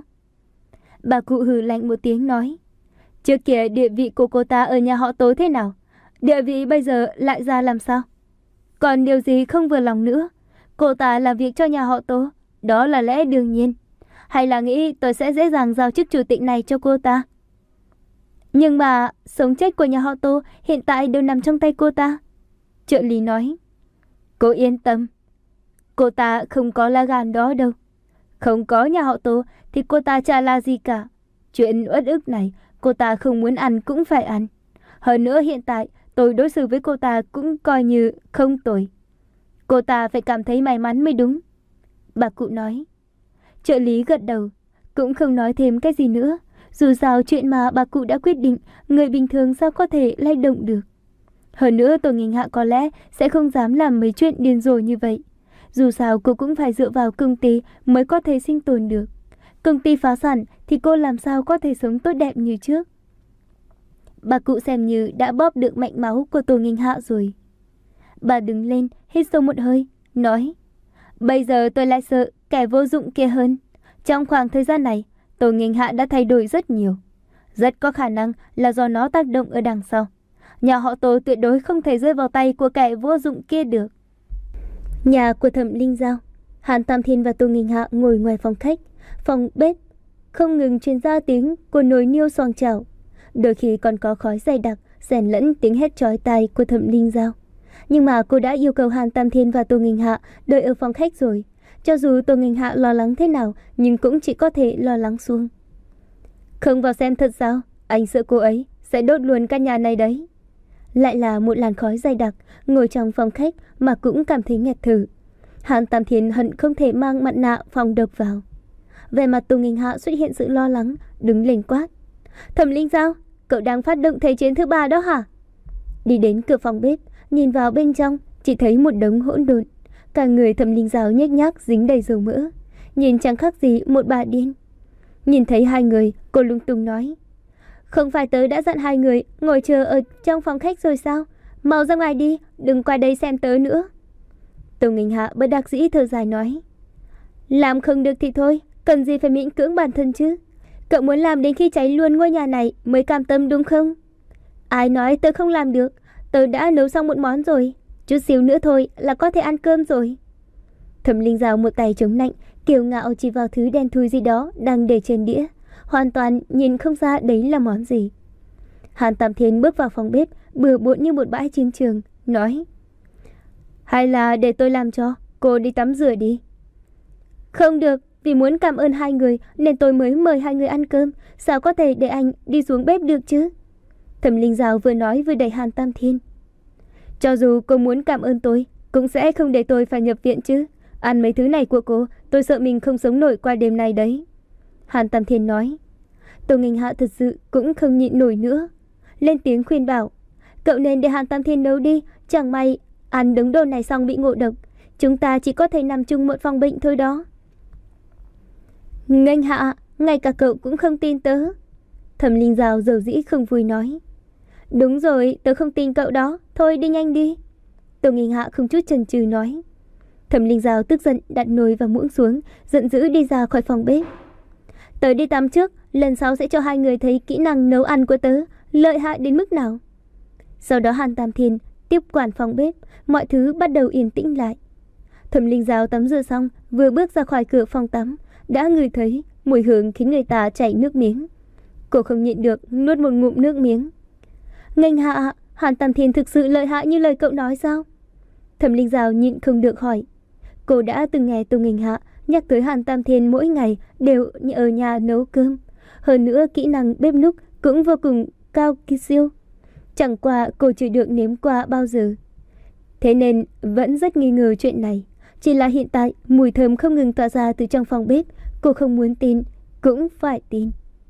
Bà cụ hừ lạnh một tiếng nói. Trước kia địa vị của cô ta ở nhà họ Tô thế nào? Địa vị bây giờ lại ra làm sao? Còn điều gì không vừa lòng nữa? Cô ta làm việc cho nhà họ Tô, đó là lẽ đương nhiên. Hay là nghĩ tôi sẽ dễ dàng giao chức chủ tịch này cho cô ta? Nhưng mà sống chết của nhà họ Tô hiện tại đều nằm trong tay cô ta. Trợ lý nói. Cô yên tâm, cô ta không có lá gan đó đâu. Không có nhà họ Tô thì cô ta chả là gì cả. Chuyện uất ức này cô ta không muốn ăn cũng phải ăn. Hơn nữa hiện tại tôi đối xử với cô ta cũng coi như không tồi. Cô ta phải cảm thấy may mắn mới đúng. Bà cụ nói. Trợ lý gật đầu, cũng không nói thêm cái gì nữa. Dù sao chuyện mà bà cụ đã quyết định, người bình thường sao có thể lay động được. Hơn nữa Tô Nghinh Hạ có lẽ sẽ không dám làm mấy chuyện điên rồ như vậy. Dù sao cô cũng phải dựa vào công ty mới có thể sinh tồn được. Công ty phá sản thì cô làm sao có thể sống tốt đẹp như trước. Bà cụ xem như đã bóp được mạch máu của Tô Nghinh Hạ rồi. Bà đứng lên, hít sâu một hơi, nói. Bây giờ tôi lại sợ kẻ vô dụng kia hơn. Trong khoảng thời gian này, Tô Nghinh Hạ đã thay đổi rất nhiều. Rất có khả năng là do nó tác động ở đằng sau. Nhà họ Tô tuyệt đối không thể rơi vào tay của kẻ vô dụng kia được. Nhà của Thẩm Linh Giao, Hàn Tam Thiên và Tô Nghinh Hạ ngồi ngoài phòng khách, phòng bếp, không ngừng truyền ra tiếng của nồi niêu xoong chảo. Đôi khi còn có khói dày đặc, xen lẫn tiếng hét chói tai của Thẩm Linh Giao. Nhưng mà cô đã yêu cầu Hàn Tam Thiên và Tô Nghinh Hạ đợi ở phòng khách rồi. Cho dù Tô Nghinh Hạ lo lắng thế nào, nhưng cũng chỉ có thể lo lắng xuống. Không vào xem thật sao? Anh sợ cô ấy sẽ đốt luôn căn nhà này đấy. Lại là một làn khói dày đặc, ngồi trong phòng khách mà cũng cảm thấy nghẹt thở. Hàn Tam Thiên hận không thể mang mặt nạ phòng độc vào. Về mặt Tô Nghinh Hạ xuất hiện sự lo lắng, đứng lên quát. Thẩm Linh Giao, cậu đang phát động thế chiến thứ ba đó hả? Đi đến cửa phòng bếp, nhìn vào bên trong, chỉ thấy một đống hỗn độn. Cả người Thẩm Linh Giao nhếch nhác dính đầy dầu mỡ, nhìn chẳng khác gì một bà điên. Nhìn thấy hai người, cô lung tung nói. Không phải tớ đã dặn hai người ngồi chờ ở trong phòng khách rồi sao? Mau ra ngoài đi, đừng qua đây xem tớ nữa. Tô Nghinh Hạ bất đắc dĩ thở dài nói. Làm không được thì thôi, cần gì phải miễn cưỡng bản thân chứ? Cậu muốn làm đến khi cháy luôn ngôi nhà này mới cam tâm đúng không? Ai nói tớ không làm được, tớ đã nấu xong một món rồi, chút xíu nữa thôi là có thể ăn cơm rồi. Thẩm Linh Dao một tay chống nạnh, kiêu ngạo chỉ vào thứ đen thui gì đó đang để trên đĩa, hoàn toàn nhìn không ra đấy là món gì. Hàn Tam Thiên bước vào phòng bếp, bừa bộn như một bãi chiến trường, nói: Hay là để tôi làm cho, cô đi tắm rửa đi. Không được, vì muốn cảm ơn hai người nên tôi mới mời hai người ăn cơm, sao có thể để anh đi xuống bếp được chứ? Thẩm Linh Dao vừa nói vừa đẩy Hàn Tam Thiên. Cho dù cô muốn cảm ơn tôi, cũng sẽ không để tôi phải nhập viện chứ. Ăn mấy thứ này của cô, tôi sợ mình không sống nổi qua đêm nay đấy. Hàn Tam Thiên nói. Tô Nghênh Hạ thật sự cũng không nhịn nổi nữa, lên tiếng khuyên bảo: Cậu nên để Hàn Tam Thiên nấu đi, chẳng may ăn đống đồ này xong bị ngộ độc, chúng ta chỉ có thể nằm chung một phòng bệnh thôi đó. Nghênh Hạ, ngay cả cậu cũng không tin tớ. Thẩm Linh Dao dầu dĩ không vui nói. Đúng rồi, tớ không tin cậu đó, thôi đi nhanh đi. Tô Nghênh Hạ không chút chần chừ nói. Thẩm Linh Dao tức giận đặt nồi và muỗng xuống, giận dữ đi ra khỏi phòng bếp. Tớ đi tắm trước, lần sau sẽ cho hai người thấy kỹ năng nấu ăn của tớ lợi hại đến mức nào. Sau đó Hàn Tam Thiên tiếp quản phòng bếp, mọi thứ bắt đầu yên tĩnh lại. Thẩm Linh Dao tắm rửa xong, vừa bước ra khỏi cửa phòng tắm, đã ngửi thấy mùi hương khiến người ta chảy nước miếng. Cô không nhịn được nuốt một ngụm nước miếng. Nghênh Hạ, Hàn Tam Thiên thực sự lợi hại như lời cậu nói sao? Thẩm Linh Dao nhịn không được hỏi. Cô đã từng nghe Tô Nghênh Hạ nhắc tới Hàn Tam Thiên mỗi ngày đều ở nhà nấu cơm, hơn nữa kỹ năng bếp núc cũng vô cùng cao kỳ siêu. Chẳng qua cô chưa được nếm qua bao giờ, thế nên vẫn rất nghi ngờ chuyện này. Chỉ là hiện tại mùi thơm không ngừng tỏa ra từ trong phòng bếp, cô không muốn tin cũng phải tin.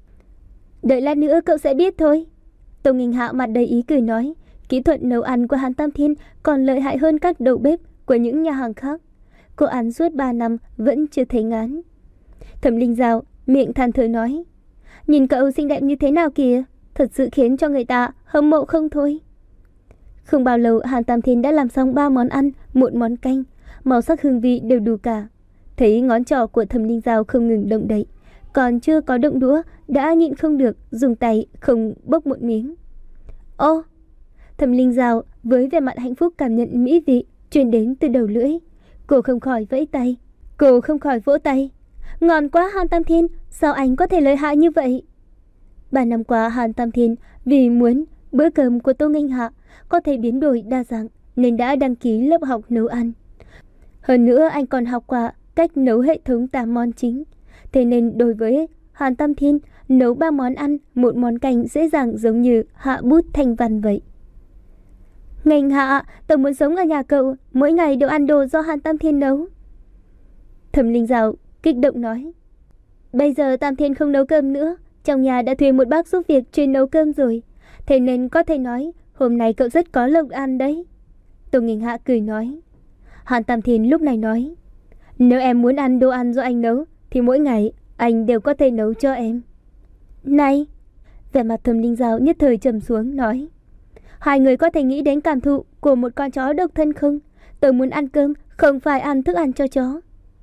Đợi lát nữa cậu sẽ biết thôi. Tô Nghênh Hạ mặt đầy ý cười nói. Kỹ thuật nấu ăn của Hàn Tam Thiên còn lợi hại hơn các đầu bếp của những nhà hàng khác. Cô ăn suốt ba năm vẫn chưa thấy ngán. Thẩm Linh Dao miệng than thở nói. Nhìn cậu xinh đẹp như thế nào kìa, thật sự khiến cho người ta hâm mộ không thôi. Không bao lâu Hàn Tam Thiên đã làm xong ba món ăn, một món canh, màu sắc hương vị đều đủ cả. Thấy ngón trỏ của Thẩm Linh Dao không ngừng động đậy, còn chưa có động đũa đã nhịn không được dùng tay không bốc một miếng. Ô! Thẩm Linh Dao với vẻ mặt hạnh phúc cảm nhận mỹ vị truyền đến từ đầu lưỡi. Cô không khỏi vẫy tay, cô không khỏi vỗ tay. Ngon quá Hàn Tam Thiên, sao anh có thể lợi hại như vậy? Ba năm qua Hàn Tam Thiên vì muốn bữa cơm của Tô Nghênh Hạ có thể biến đổi đa dạng nên đã đăng ký lớp học nấu ăn. Hơn nữa anh còn học qua cách nấu hệ thống tám món chính. Thế nên đối với Hàn Tam Thiên, nấu ba món ăn, một món canh dễ dàng giống như hạ bút thành văn vậy. Nghênh Hạ, tớ muốn sống ở nhà cậu, mỗi ngày đều ăn đồ do Hàn Tam Thiên nấu. Thẩm Linh Dao kích động nói. Bây giờ Tam Thiên không nấu cơm nữa, trong nhà đã thuê một bác giúp việc chuyên nấu cơm rồi. Thế nên có thể nói hôm nay cậu rất có lộc ăn đấy. Tô Nghênh Hạ cười nói. Hàn Tam Thiên lúc này nói. Nếu em muốn ăn đồ ăn do anh nấu thì mỗi ngày anh đều có thể nấu cho em. Này! Vẻ mặt Thẩm Linh Dao nhất thời trầm xuống nói. Hai người có thể nghĩ đến cảm thụ của một con chó độc thân không? Tôi muốn ăn cơm, không phải ăn thức ăn cho chó.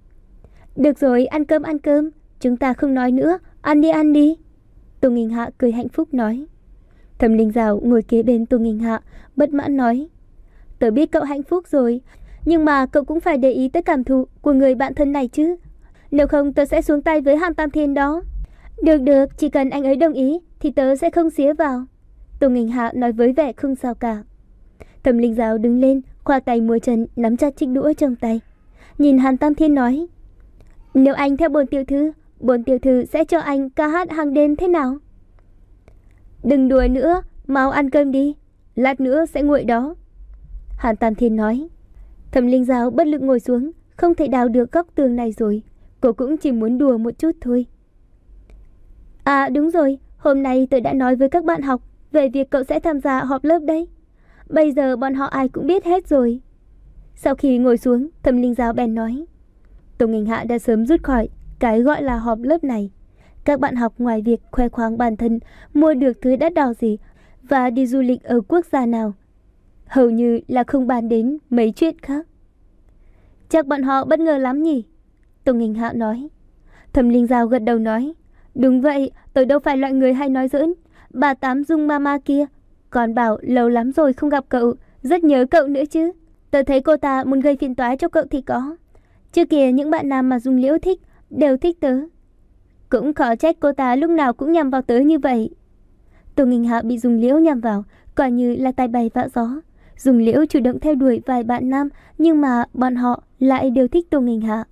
Được rồi, ăn cơm ăn cơm, chúng ta không nói nữa, ăn đi ăn đi. Tô Nghênh Hạ cười hạnh phúc nói. Thẩm Linh Dao ngồi kế bên Tô Nghênh Hạ, bất mãn nói. Tớ biết cậu hạnh phúc rồi, nhưng mà cậu cũng phải để ý tới cảm thụ của người bạn thân này chứ. Nếu không tớ sẽ xuống tay với Hàn Tam Thiên đó. Được được, chỉ cần anh ấy đồng ý thì tớ sẽ không xía vào. Tô Nghênh Hạ nói với vẻ không sao cả. Thẩm Linh Dao đứng lên, khoa tay múa chân, nắm chặt chiếc đũa trong tay, nhìn Hàn Tam Thiên nói. Nếu anh theo bổn tiểu thư, bổn tiểu thư sẽ cho anh ca hát hàng đêm thế nào? Đừng đùa nữa, mau ăn cơm đi, lát nữa sẽ nguội đó. Hàn Tam Thiên nói. Thẩm Linh Dao bất lực ngồi xuống, không thể đào được góc tường này rồi. Cô cũng chỉ muốn đùa một chút thôi. À đúng rồi, hôm nay tôi đã nói với các bạn học về việc cậu sẽ tham gia họp lớp đấy. Bây giờ bọn họ ai cũng biết hết rồi. Sau khi ngồi xuống, Thẩm Linh Dao bèn nói. Tô Nghênh Hạ đã sớm rút khỏi cái gọi là họp lớp này. Các bạn học ngoài việc khoe khoang bản thân, mua được thứ đắt đỏ gì và đi du lịch ở quốc gia nào, hầu như là không bàn đến mấy chuyện khác. Chắc bọn họ bất ngờ lắm nhỉ? Tô Nghênh Hạ nói. Thẩm Linh Giao gật đầu nói, đúng vậy, tôi đâu phải loại người hay nói giỡn. Bà Tám Dung Mama kia còn bảo lâu lắm rồi không gặp cậu, rất nhớ cậu nữa chứ. Tớ thấy cô ta muốn gây phiền toái cho cậu thì có. Trước kia những bạn nam mà Dung Liễu thích đều thích tớ. Cũng khó trách cô ta lúc nào cũng nhằm vào tớ như vậy. Tô Nghinh Hạ bị Dung Liễu nhằm vào coi như là tai bay vạ gió. Dung Liễu chủ động theo đuổi vài bạn nam, nhưng mà bọn họ lại đều thích Tô Nghinh Hạ.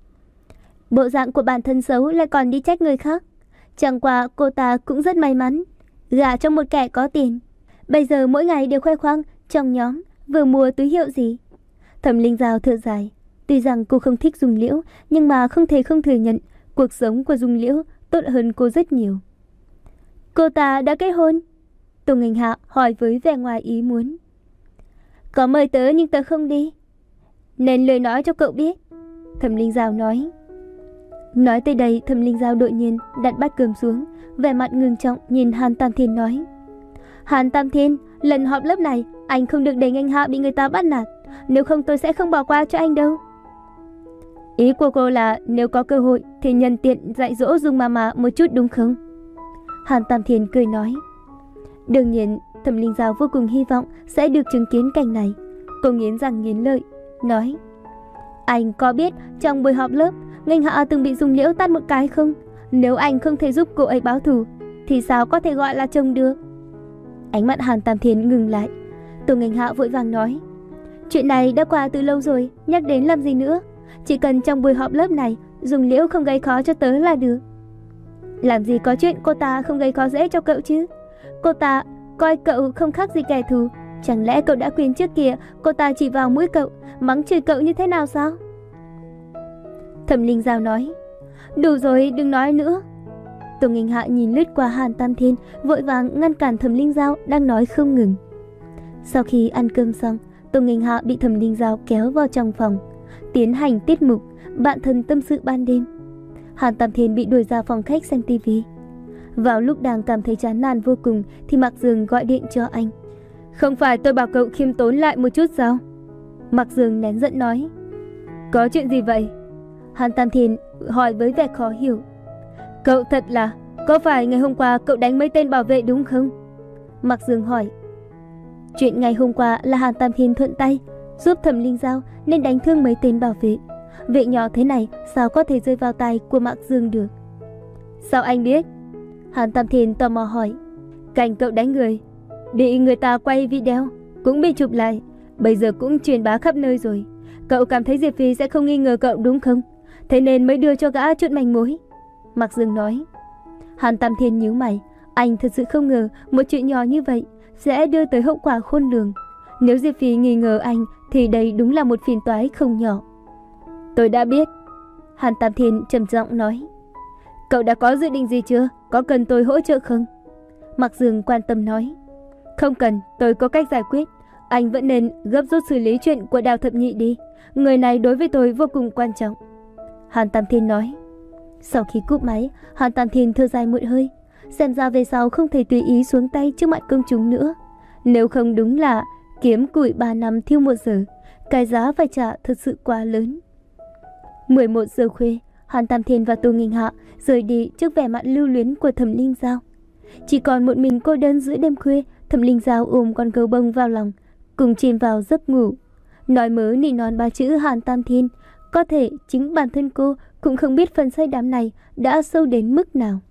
Bộ dạng của bản thân xấu lại còn đi trách người khác. Chẳng qua cô ta cũng rất may mắn, gả cho một kẻ có tiền. Bây giờ mỗi ngày đều khoe khoang trong nhóm vừa mua túi hiệu gì. Thẩm Linh Giao thở dài. Tuy rằng cô không thích Dung Liễu, nhưng mà không thể không thừa nhận cuộc sống của Dung Liễu tốt hơn cô rất nhiều. Cô ta đã kết hôn? Tô Nghinh Hạ hỏi với vẻ ngoài ý muốn. Có mời tớ nhưng tớ không đi, nên lời nói cho cậu biết, Thẩm Linh Giao nói. Nói tới đây, Thẩm Linh Giao đột nhiên đặt bát cơm xuống, vẻ mặt ngưng trọng nhìn Hàn Tam Thiên nói. Hàn Tam Thiên, lần họp lớp này anh không được để Nghinh Hạ bị người ta bắt nạt, nếu không tôi sẽ không bỏ qua cho anh đâu. Ý của cô là nếu có cơ hội thì nhân tiện dạy dỗ Dung Mama một chút đúng không? Hàn Tam Thiên cười nói. Đương nhiên, Thẩm Linh Giao vô cùng hy vọng sẽ được chứng kiến cảnh này. Cô nghiến răng nghiến lợi, nói. Anh có biết trong buổi họp lớp Nghinh Hạ từng bị Dung Liễu tát một cái không? Nếu anh không thể giúp cô ấy báo thù thì sao có thể gọi là chồng được? Ánh mắt Hàn Tam Thiên ngừng lại. Tô Nghinh Hạ vội vàng nói. Chuyện này đã qua từ lâu rồi, nhắc đến làm gì nữa? Chỉ cần trong buổi họp lớp này Dung Liễu không gây khó cho tớ là được. Làm gì có chuyện cô ta không gây khó dễ cho cậu chứ? Cô ta coi cậu không khác gì kẻ thù. Chẳng lẽ cậu đã quên trước kia cô ta chỉ vào mũi cậu, mắng chửi cậu như thế nào sao? Thẩm Linh Giao nói. Đủ rồi, đừng nói nữa. Tô Nghinh Hạ nhìn lướt qua Hàn Tam Thiên, vội vàng ngăn cản Thẩm Linh Giao đang nói không ngừng. Sau khi ăn cơm xong, Tô Nghinh Hạ bị Thẩm Linh Giao kéo vào trong phòng, tiến hành tiết mục bạn thân tâm sự ban đêm. Hàn Tam Thiên bị đuổi ra phòng khách xem tivi. Vào lúc đang cảm thấy chán nản vô cùng thì Mạc Dương gọi điện cho anh. Không phải tôi bảo cậu khiêm tốn lại một chút sao? Mạc Dương nén giận nói. Có chuyện gì vậy? Hàn Tam Thiên hỏi với vẻ khó hiểu. Cậu thật là, có phải ngày hôm qua cậu đánh mấy tên bảo vệ đúng không? Mạc Dương hỏi. Chuyện ngày hôm qua là Hàn Tam Thiên thuận tay giúp Thẩm Linh Giao nên đánh thương mấy tên bảo vệ. Việc nhỏ thế này sao có thể rơi vào tay của Mạc Dương được? Sao anh biết? Hàn Tam Thiên tò mò hỏi. Cảnh cậu đánh người bị người ta quay video, cũng bị chụp lại, bây giờ cũng truyền bá khắp nơi rồi. Cậu cảm thấy Diệp Phi sẽ không nghi ngờ cậu đúng không? Thế nên mới đưa cho gã chút manh mối, Mạc Dương nói. Hàn Tam Thiên nhíu mày. Anh thật sự không ngờ một chuyện nhỏ như vậy sẽ đưa tới hậu quả khôn lường. Nếu Diệp Phi nghi ngờ anh thì đây đúng là một phiền toái không nhỏ. Tôi đã biết, Hàn Tam Thiên trầm giọng nói. Cậu đã có dự định gì chưa? Có cần tôi hỗ trợ không? Mạc Dương quan tâm nói. Không cần, tôi có cách giải quyết. Anh vẫn nên gấp rút xử lý chuyện của Đào Thập Nhị đi. Người này đối với tôi vô cùng quan trọng, Hàn Tam Thiên nói. Sau khi cúp máy, Hàn Tam Thiên thở dài một hơi. Xem ra về sau không thể tùy ý xuống tay trước mặt công chúng nữa. Nếu không đúng là kiếm củi ba năm thiêu một giờ, cái giá phải trả thật sự quá lớn. mười một giờ khuya, Hàn Tam Thiên và Tô Nghinh Hạ rời đi trước vẻ mặt lưu luyến của Thẩm Linh Giao. Chỉ còn một mình cô đơn giữa đêm khuya, Thẩm Linh Giao ôm con gấu bông vào lòng, cùng chìm vào giấc ngủ. Nói mớ nỉ non ba chữ Hàn Tam Thiên, có thể chính bản thân cô cũng không biết phần say đắm này đã sâu đến mức nào.